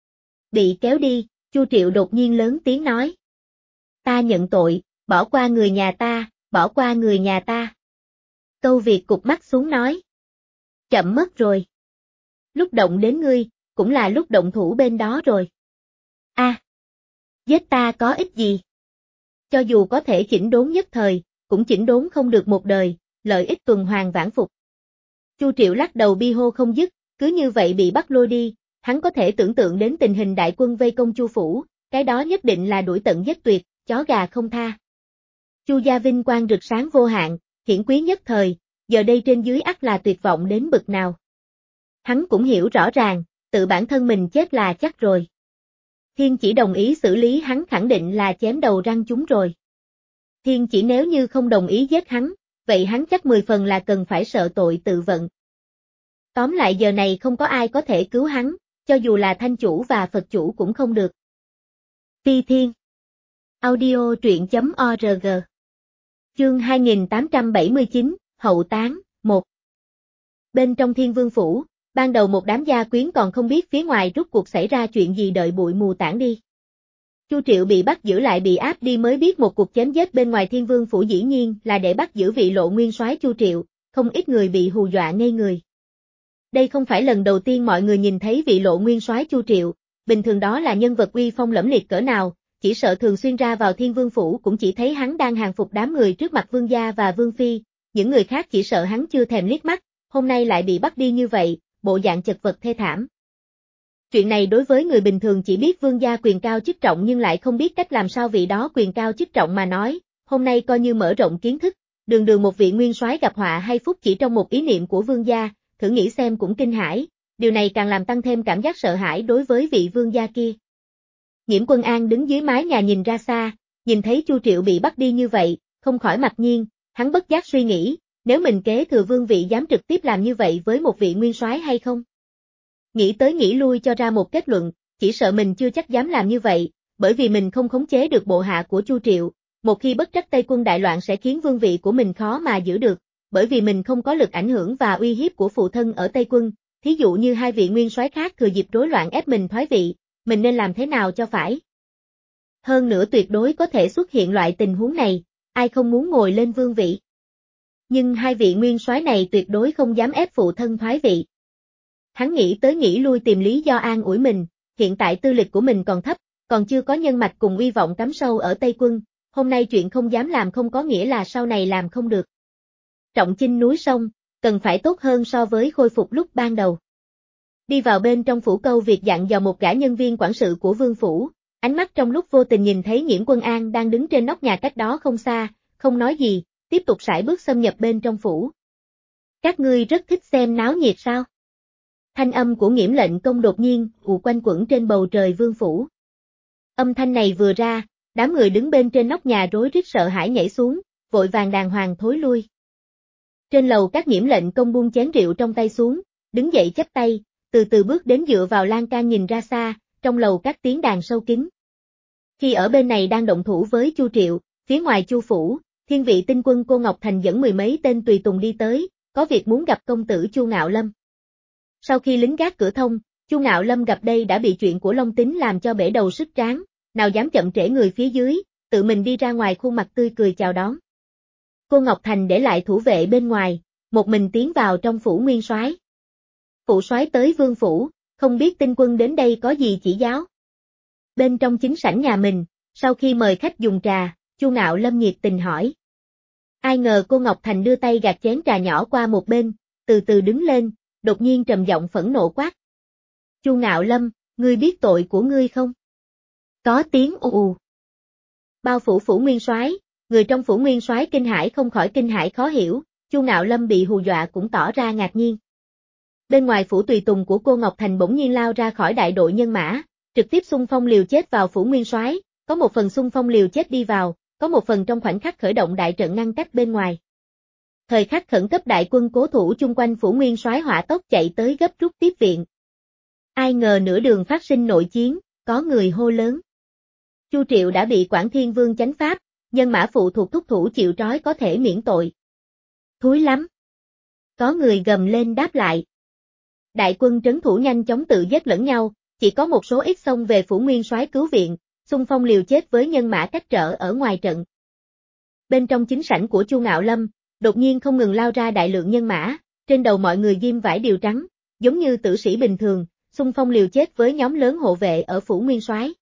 Bị kéo đi, Chu Triệu đột nhiên lớn tiếng nói. Ta nhận tội, bỏ qua người nhà ta, bỏ qua người nhà ta. Câu Việt cụp mắt xuống nói. Chậm mất rồi. Lúc động đến ngươi, cũng là lúc động thủ bên đó rồi. A, à, giết ta có ích gì? Cho dù có thể chỉnh đốn nhất thời, cũng chỉnh đốn không được một đời, lợi ích tuần hoàn vãn phục. Chu Triệu lắc đầu bi hô không dứt, cứ như vậy bị bắt lôi đi, hắn có thể tưởng tượng đến tình hình đại quân vây công Chu phủ, cái đó nhất định là đuổi tận giết tuyệt, chó gà không tha. Chu gia vinh quang rực sáng vô hạn, hiển quý nhất thời, giờ đây trên dưới ắt là tuyệt vọng đến bực nào. Hắn cũng hiểu rõ ràng, tự bản thân mình chết là chắc rồi. Thiên chỉ đồng ý xử lý hắn khẳng định là chém đầu răng chúng rồi. Thiên chỉ nếu như không đồng ý giết hắn, vậy hắn chắc mười phần là cần phải sợ tội tự vận. Tóm lại giờ này không có ai có thể cứu hắn, cho dù là Thanh chủ và Phật chủ cũng không được. Phi Thiên Audio truyện chấm org Chương hai nghìn tám trăm bảy mươi chín, Hậu táng, một Bên trong Thiên Vương Phủ, ban đầu một đám gia quyến còn không biết phía ngoài rút cuộc xảy ra chuyện gì đợi bụi mù tản đi. Chu Triệu bị bắt giữ lại bị áp đi mới biết một cuộc chém giết bên ngoài Thiên Vương Phủ dĩ nhiên là để bắt giữ vị Lộ nguyên soái Chu Triệu, không ít người bị hù dọa ngây người. Đây không phải lần đầu tiên mọi người nhìn thấy vị Lộ nguyên soái Chu Triệu, bình thường đó là nhân vật uy phong lẫm liệt cỡ nào, chỉ sợ thường xuyên ra vào Thiên Vương Phủ cũng chỉ thấy hắn đang hàng phục đám người trước mặt Vương gia và Vương Phi, những người khác chỉ sợ hắn chưa thèm liếc mắt, hôm nay lại bị bắt đi như vậy, bộ dạng chật vật thê thảm. Chuyện này đối với người bình thường chỉ biết Vương gia quyền cao chức trọng nhưng lại không biết cách làm sao vị đó quyền cao chức trọng mà nói, hôm nay coi như mở rộng kiến thức, đường đường một vị nguyên soái gặp họa hay phúc chỉ trong một ý niệm của Vương gia, thử nghĩ xem cũng kinh hãi, điều này càng làm tăng thêm cảm giác sợ hãi đối với vị Vương gia kia. Nhiễm Quân An đứng dưới mái nhà nhìn ra xa, nhìn thấy Chu Triệu bị bắt đi như vậy, không khỏi mặc nhiên, hắn bất giác suy nghĩ, nếu mình kế thừa vương vị dám trực tiếp làm như vậy với một vị nguyên soái hay không? Nghĩ tới nghĩ lui cho ra một kết luận, chỉ sợ mình chưa chắc dám làm như vậy, bởi vì mình không khống chế được bộ hạ của Chu Triệu, một khi bất trắc Tây quân đại loạn sẽ khiến vương vị của mình khó mà giữ được, bởi vì mình không có lực ảnh hưởng và uy hiếp của phụ thân ở Tây quân, thí dụ như hai vị nguyên soái khác thừa dịp rối loạn ép mình thoái vị, mình nên làm thế nào cho phải. Hơn nữa tuyệt đối có thể xuất hiện loại tình huống này, ai không muốn ngồi lên vương vị. Nhưng hai vị nguyên soái này tuyệt đối không dám ép phụ thân thoái vị. Hắn nghĩ tới nghĩ lui tìm lý do an ủi mình, hiện tại tư lịch của mình còn thấp, còn chưa có nhân mạch cùng uy vọng cắm sâu ở Tây Quân, hôm nay chuyện không dám làm không có nghĩa là sau này làm không được. Trọng chinh núi sông, cần phải tốt hơn so với khôi phục lúc ban đầu. Đi vào bên trong phủ Câu Việt dặn dò một gã nhân viên quản sự của vương phủ, ánh mắt trong lúc vô tình nhìn thấy Nghiễm Quân An đang đứng trên nóc nhà cách đó không xa, không nói gì, tiếp tục sải bước xâm nhập bên trong phủ. Các ngươi rất thích xem náo nhiệt sao? Thanh âm của Nghiễm lệnh công đột nhiên ù quanh quẩn trên bầu trời vương phủ. Âm thanh này vừa ra, đám người đứng bên trên nóc nhà rối rít sợ hãi nhảy xuống, vội vàng đàng hoàng thối lui. Trên lầu các Nghiễm lệnh công buông chén rượu trong tay xuống, đứng dậy chắp tay, từ từ bước đến dựa vào lan can nhìn ra xa, trong lầu các tiếng đàn sâu kín. Khi ở bên này đang động thủ với Chu Triệu, phía ngoài Chu phủ, thiên vị tinh quân cô Ngọc Thành dẫn mười mấy tên tùy tùng đi tới, có việc muốn gặp công tử Chu Ngạo Lâm. Sau khi lính gác cửa thông, Chu Ngạo Lâm gặp đây đã bị chuyện của Long Tính làm cho bể đầu sức tráng, nào dám chậm trễ người phía dưới, tự mình đi ra ngoài khuôn mặt tươi cười chào đón. Cô Ngọc Thành để lại thủ vệ bên ngoài, một mình tiến vào trong phủ nguyên soái. Phụ soái tới vương phủ, không biết tinh quân đến đây có gì chỉ giáo. Bên trong chính sảnh nhà mình, sau khi mời khách dùng trà, Chu Ngạo Lâm nhiệt tình hỏi. Ai ngờ cô Ngọc Thành đưa tay gạt chén trà nhỏ qua một bên, từ từ đứng lên, đột nhiên trầm giọng phẫn nộ quát. Chu Ngạo Lâm, ngươi biết tội của ngươi không? Có tiếng ù ù. Bao phủ phủ nguyên soái, người trong phủ nguyên soái kinh hãi không khỏi kinh hãi khó hiểu, Chu Ngạo Lâm bị hù dọa cũng tỏ ra ngạc nhiên. Bên ngoài phủ tùy tùng của cô Ngọc Thành bỗng nhiên lao ra khỏi đại đội nhân mã, trực tiếp xung phong liều chết vào phủ nguyên soái, có một phần xung phong liều chết đi vào, có một phần trong khoảnh khắc khởi động đại trận ngăn cách bên ngoài. Thời khắc khẩn cấp đại quân cố thủ chung quanh phủ nguyên soái hỏa tốc chạy tới gấp rút tiếp viện. Ai ngờ nửa đường phát sinh nội chiến, có người hô lớn. Chu Triệu đã bị Quảng Thiên Vương chánh pháp, nhân mã phụ thuộc thúc thủ chịu trói có thể miễn tội. Thúi lắm. Có người gầm lên đáp lại. Đại quân trấn thủ nhanh chóng tự giết lẫn nhau, chỉ có một số ít xông về phủ nguyên soái cứu viện, xung phong liều chết với nhân mã cách trở ở ngoài trận. Bên trong chính sảnh của Chu Ngạo Lâm, đột nhiên không ngừng lao ra đại lượng nhân mã, trên đầu mọi người ghim vải điều trắng, giống như tử sĩ bình thường, xung phong liều chết với nhóm lớn hộ vệ ở phủ nguyên soái.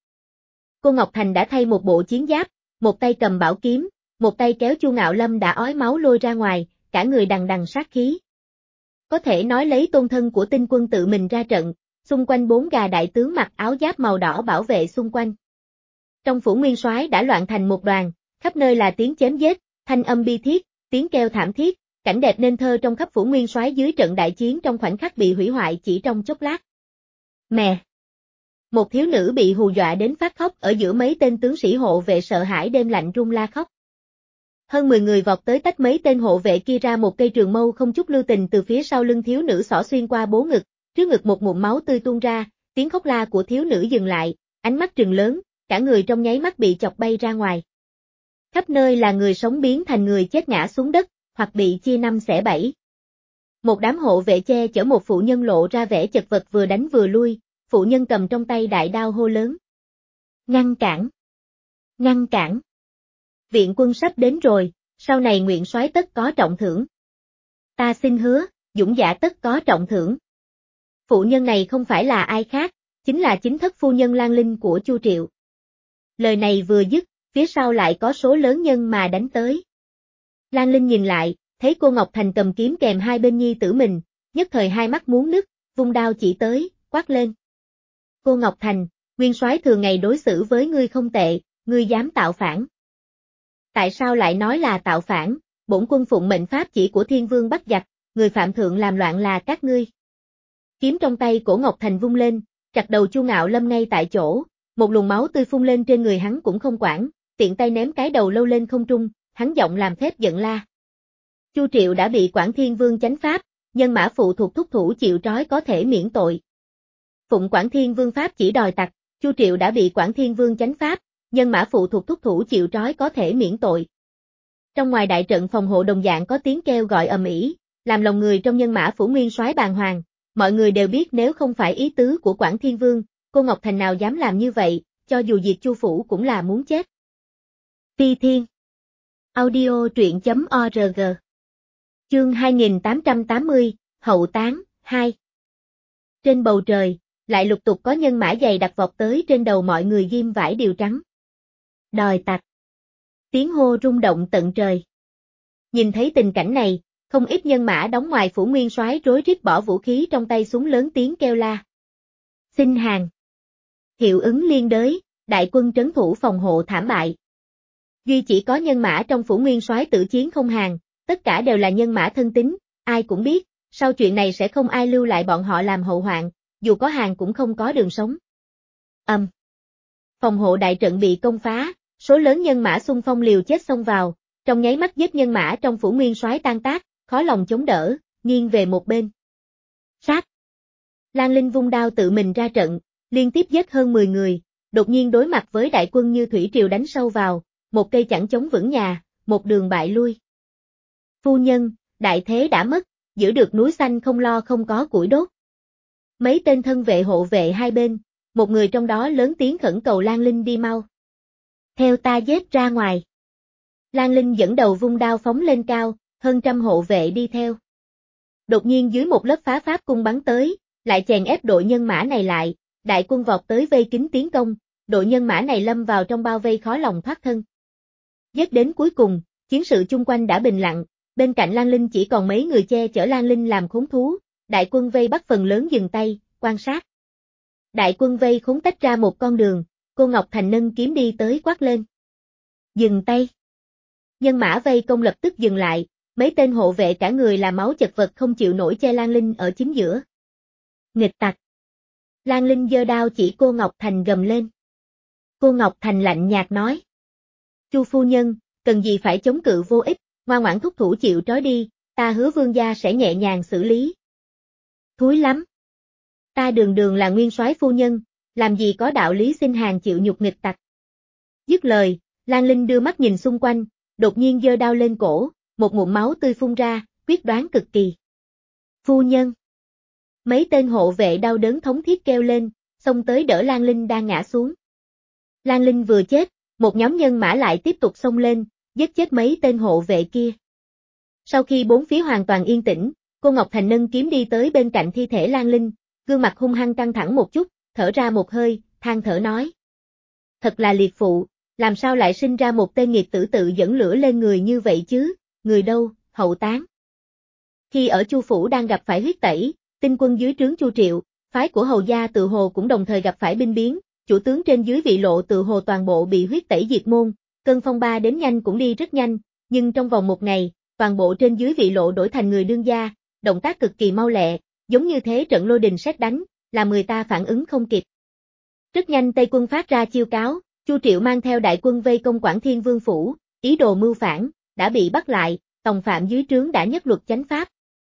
Cô Ngọc Thành đã thay một bộ chiến giáp, một tay cầm bảo kiếm, một tay kéo Chu Ngạo Lâm đã ói máu lôi ra ngoài, cả người đằng đằng sát khí. Có thể nói lấy tôn thân của tinh quân tự mình ra trận, xung quanh bốn gà đại tướng mặc áo giáp màu đỏ bảo vệ xung quanh. Trong phủ nguyên soái đã loạn thành một đoàn, khắp nơi là tiếng chém giết, thanh âm bi thiết, tiếng kêu thảm thiết, cảnh đẹp nên thơ trong khắp phủ nguyên soái dưới trận đại chiến trong khoảnh khắc bị hủy hoại chỉ trong chốc lát. Mẹ! Một thiếu nữ bị hù dọa đến phát khóc ở giữa mấy tên tướng sĩ hộ vệ sợ hãi đêm lạnh run la khóc. Hơn mười người vọt tới tách mấy tên hộ vệ kia ra một cây trường mâu không chút lưu tình từ phía sau lưng thiếu nữ xỏ xuyên qua bố ngực, trước ngực một ngụm máu tươi tuôn ra, tiếng khóc la của thiếu nữ dừng lại, ánh mắt trừng lớn, cả người trong nháy mắt bị chọc bay ra ngoài. Khắp nơi là người sống biến thành người chết ngã xuống đất, hoặc bị chia năm xẻ bảy. Một đám hộ vệ che chở một phụ nhân lộ ra vẻ chật vật vừa đánh vừa lui, phụ nhân cầm trong tay đại đao hô lớn. Ngăn cản! Ngăn cản! Viện quân sắp đến rồi, sau này nguyện soái tất có trọng thưởng. Ta xin hứa, dũng giả tất có trọng thưởng. Phụ nhân này không phải là ai khác, chính là chính thất phu nhân Lan Linh của Chu Triệu. Lời này vừa dứt, phía sau lại có số lớn nhân mà đánh tới. Lan Linh nhìn lại, thấy cô Ngọc Thành cầm kiếm kèm hai bên nhi tử mình, nhất thời hai mắt muốn nứt, vung đao chỉ tới, quát lên. Cô Ngọc Thành, nguyên soái thường ngày đối xử với ngươi không tệ, ngươi dám tạo phản. Tại sao lại nói là tạo phản, bổn quân phụng mệnh pháp chỉ của Thiên Vương bắt giặc, người phạm thượng làm loạn là các ngươi. Kiếm trong tay cổ Ngọc Thành vung lên, chặt đầu Chu Ngạo Lâm ngay tại chỗ, một luồng máu tươi phun lên trên người hắn cũng không quản, tiện tay ném cái đầu lâu lên không trung, hắn giọng làm thép giận la. Chu Triệu đã bị Quảng Thiên Vương chánh pháp, nhân mã phụ thuộc thúc thủ chịu trói có thể miễn tội. Phụng Quảng Thiên Vương pháp chỉ đòi tặc, Chu Triệu đã bị Quảng Thiên Vương chánh pháp, nhân mã phụ thuộc thúc thủ chịu trói có thể miễn tội. Trong ngoài đại trận phòng hộ đồng dạng có tiếng kêu gọi ầm ĩ, làm lòng người trong nhân mã phủ nguyên soái bàng hoàng, mọi người đều biết nếu không phải ý tứ của Quảng Thiên Vương, cô Ngọc Thành nào dám làm như vậy, cho dù diệt Chu phủ cũng là muốn chết. Phi Thiên. Audio truyện chấm org. Chương hai nghìn tám trăm tám mươi, Hậu táng, hai. Trên bầu trời, lại lục tục có nhân mã dày đặc vọt tới trên đầu mọi người ghim vải điều trắng. Đòi tặc. Tiếng hô rung động tận trời. Nhìn thấy tình cảnh này, không ít nhân mã đóng ngoài phủ nguyên soái rối rít bỏ vũ khí trong tay xuống lớn tiếng kêu la. Xin hàng. Hiệu ứng liên đới, đại quân trấn thủ phòng hộ thảm bại. Duy chỉ có nhân mã trong phủ nguyên soái tử chiến không hàng, tất cả đều là nhân mã thân tín, ai cũng biết, sau chuyện này sẽ không ai lưu lại bọn họ làm hậu hoạn, dù có hàng cũng không có đường sống. Âm. Um. Phòng hộ đại trận bị công phá, số lớn nhân mã xung phong liều chết xông vào, trong nháy mắt giết nhân mã trong phủ nguyên soái tan tác, khó lòng chống đỡ, nghiêng về một bên. Sát. Lan Linh vung đao tự mình ra trận, liên tiếp giết hơn mười người, đột nhiên đối mặt với đại quân như thủy triều đánh sâu vào, một cây chẳng chống vững nhà, một đường bại lui. Phu nhân, đại thế đã mất, giữ được núi xanh không lo không có củi đốt. Mấy tên thân vệ hộ vệ hai bên, một người trong đó lớn tiếng khẩn cầu Lan Linh đi mau. Theo ta giết ra ngoài. Lan Linh dẫn đầu vung đao phóng lên cao, hơn trăm hộ vệ đi theo. Đột nhiên dưới một lớp phá pháp cung bắn tới, lại chèn ép đội nhân mã này lại, đại quân vọt tới vây kín tiến công, đội nhân mã này lâm vào trong bao vây khó lòng thoát thân. Giết đến cuối cùng, chiến sự chung quanh đã bình lặng, bên cạnh Lan Linh chỉ còn mấy người che chở Lan Linh làm khốn thú, đại quân vây bắt phần lớn dừng tay, quan sát. Đại quân vây khốn tách ra một con đường, cô Ngọc Thành nâng kiếm đi tới quát lên. Dừng tay. Nhân mã vây công lập tức dừng lại, mấy tên hộ vệ cả người là máu chật vật không chịu nổi che Lan Linh ở chính giữa. Nghịch tặc. Lan Linh giơ đao chỉ cô Ngọc Thành gầm lên. Cô Ngọc Thành lạnh nhạt nói. Chu phu nhân, cần gì phải chống cự vô ích, ngoan ngoãn thúc thủ chịu trói đi, ta hứa vương gia sẽ nhẹ nhàng xử lý. Thúi lắm. Ta đường đường là nguyên soái phu nhân, làm gì có đạo lý xin hàng chịu nhục nghịch tặc. Dứt lời, Lan Linh đưa mắt nhìn xung quanh, đột nhiên giơ đao lên cổ, một ngụm máu tươi phun ra, quyết đoán cực kỳ. Phu nhân. Mấy tên hộ vệ đau đớn thống thiết kêu lên, xông tới đỡ Lan Linh đang ngã xuống. Lan Linh vừa chết, một nhóm nhân mã lại tiếp tục xông lên, giết chết mấy tên hộ vệ kia. Sau khi bốn phía hoàn toàn yên tĩnh, cô Ngọc Thành nâng kiếm đi tới bên cạnh thi thể Lan Linh, gương mặt hung hăng căng thẳng một chút, thở ra một hơi, than thở nói. Thật là liệt phụ, làm sao lại sinh ra một tên nghiệt tử tự dẫn lửa lên người như vậy chứ, người đâu, hậu táng. Khi ở Chu phủ đang gặp phải huyết tẩy, tinh quân dưới trướng Chu Triệu, phái của hầu gia tự hồ cũng đồng thời gặp phải binh biến, chủ tướng trên dưới vị lộ tự hồ toàn bộ bị huyết tẩy diệt môn, cơn phong ba đến nhanh cũng đi rất nhanh, nhưng trong vòng một ngày, toàn bộ trên dưới vị lộ đổi thành người đương gia, động tác cực kỳ mau lẹ, giống như thế trận lôi đình sét đánh, làm người ta phản ứng không kịp. Rất nhanh Tây quân phát ra chiêu cáo, Chu Triệu mang theo đại quân vây công Quảng Thiên Vương phủ, ý đồ mưu phản, đã bị bắt lại, tòng phạm dưới trướng đã nhất luật chánh pháp.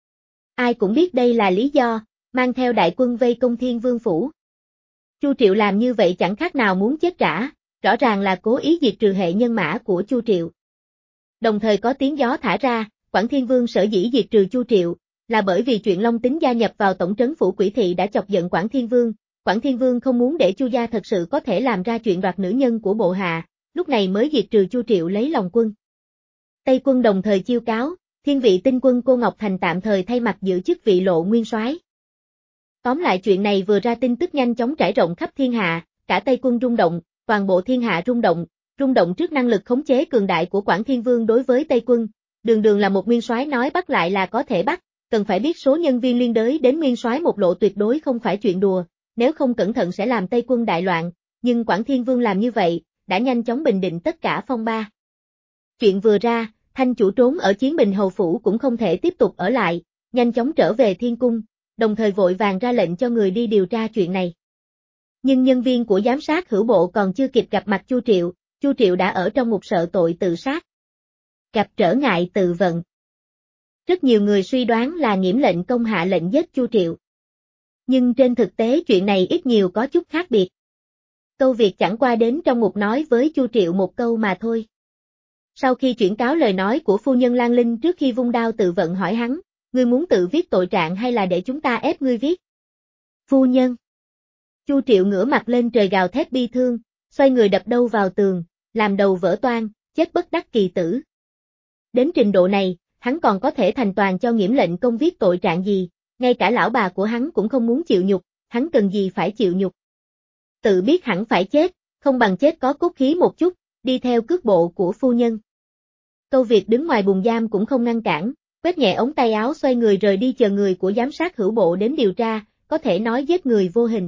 Ai cũng biết đây là lý do, mang theo đại quân vây công Thiên Vương phủ. Chu Triệu làm như vậy chẳng khác nào muốn chết rã, rõ ràng là cố ý diệt trừ hệ nhân mã của Chu Triệu. Đồng thời có tiếng gió thả ra, Quảng Thiên Vương sở dĩ diệt trừ Chu Triệu, là bởi vì chuyện Long Tính gia nhập vào tổng trấn phủ Quỷ Thị đã chọc giận Quảng Thiên Vương. Quảng Thiên Vương không muốn để Chu gia thật sự có thể làm ra chuyện đoạt nữ nhân của bộ hạ, lúc này mới diệt trừ Chu Triệu lấy lòng quân. Tây quân đồng thời chiêu cáo, thiên vị tinh quân cô Ngọc Thành tạm thời thay mặt giữ chức vị lộ nguyên soái. Tóm lại chuyện này vừa ra tin tức nhanh chóng trải rộng khắp thiên hạ, cả Tây quân rung động, toàn bộ thiên hạ rung động, rung động trước năng lực khống chế cường đại của Quảng Thiên Vương đối với Tây quân, đường đường là một nguyên soái nói bắt lại là có thể bắt, cần phải biết số nhân viên liên đới đến nguyên soái một lộ tuyệt đối không phải chuyện đùa, nếu không cẩn thận sẽ làm Tây quân đại loạn, nhưng Quảng Thiên Vương làm như vậy, đã nhanh chóng bình định tất cả phong ba. Chuyện vừa ra, Thanh chủ trốn ở Chiến Bình hầu phủ cũng không thể tiếp tục ở lại, nhanh chóng trở về thiên cung, đồng thời vội vàng ra lệnh cho người đi điều tra chuyện này. Nhưng nhân viên của giám sát hữu bộ còn chưa kịp gặp mặt Chu Triệu, Chu Triệu đã ở trong một sợ tội tự sát. Gặp trở ngại tự vận. Rất nhiều người suy đoán là Nghiễm lệnh công hạ lệnh giết Chu Triệu. Nhưng trên thực tế chuyện này ít nhiều có chút khác biệt. Câu việc chẳng qua đến trong một nói với Chu Triệu một câu mà thôi. Sau khi chuyển cáo lời nói của phu nhân Lan Linh trước khi vung đao tự vận hỏi hắn, ngươi muốn tự viết tội trạng hay là để chúng ta ép ngươi viết? Phu nhân. Chu Triệu ngửa mặt lên trời gào thét bi thương, xoay người đập đầu vào tường, làm đầu vỡ toang, chết bất đắc kỳ tử. Đến trình độ này, hắn còn có thể thành toàn cho Nghiễm lệnh công viết tội trạng gì, ngay cả lão bà của hắn cũng không muốn chịu nhục, hắn cần gì phải chịu nhục. Tự biết hẳn phải chết, không bằng chết có cốt khí một chút, đi theo cước bộ của phu nhân. Câu Việt đứng ngoài buồng giam cũng không ngăn cản, quét nhẹ ống tay áo xoay người rời đi chờ người của giám sát hữu bộ đến điều tra, có thể nói giết người vô hình.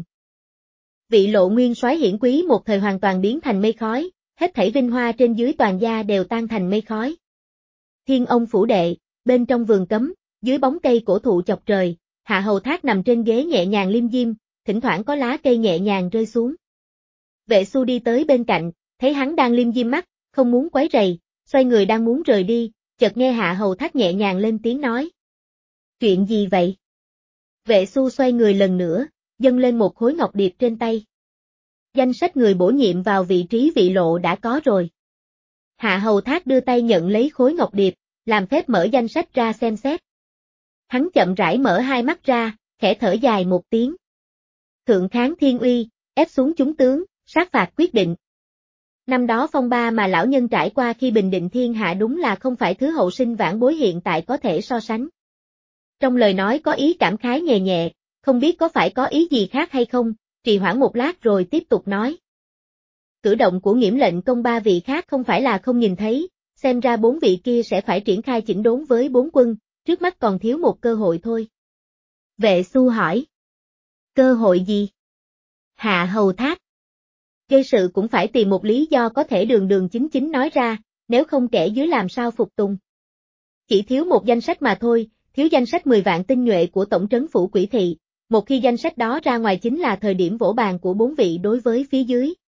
Vị Lộ nguyên soái hiển quý một thời hoàn toàn biến thành mây khói, hết thảy vinh hoa trên dưới toàn gia đều tan thành mây khói. Thiên ông phủ đệ, bên trong vườn cấm, dưới bóng cây cổ thụ chọc trời, Hạ Hầu Thác nằm trên ghế nhẹ nhàng liêm diêm, thỉnh thoảng có lá cây nhẹ nhàng rơi xuống. Vệ Xu đi tới bên cạnh, thấy hắn đang liêm diêm mắt, không muốn quấy rầy, xoay người đang muốn rời đi, chợt nghe Hạ Hầu Thác nhẹ nhàng lên tiếng nói. Chuyện gì vậy? Vệ Xu xoay người lần nữa, dâng lên một khối ngọc điệp trên tay. Danh sách người bổ nhiệm vào vị trí Vị Lộ đã có rồi. Hạ Hầu Thác đưa tay nhận lấy khối ngọc điệp, làm phép mở danh sách ra xem xét. Hắn chậm rãi mở hai mắt ra, khẽ thở dài một tiếng. Thượng kháng thiên uy, ép xuống chúng tướng, sát phạt quyết định. Năm đó phong ba mà lão nhân trải qua khi bình định thiên hạ đúng là không phải thứ hậu sinh vãn bối hiện tại có thể so sánh. Trong lời nói có ý cảm khái nhẹ nhẹ, không biết có phải có ý gì khác hay không, trì hoãn một lát rồi tiếp tục nói. Cử động của Nghiễm lệnh công ba vị khác không phải là không nhìn thấy, xem ra bốn vị kia sẽ phải triển khai chỉnh đốn với bốn quân, trước mắt còn thiếu một cơ hội thôi. Vệ Xu hỏi. Cơ hội gì? Hạ Hầu Thác. Gây sự cũng phải tìm một lý do có thể đường đường chính chính nói ra, nếu không kẻ dưới làm sao phục tùng. Chỉ thiếu một danh sách mà thôi, thiếu danh sách mười vạn tinh nhuệ của tổng trấn phủ Quỷ Thị, một khi danh sách đó ra ngoài chính là thời điểm vỗ bàn của bốn vị đối với phía dưới.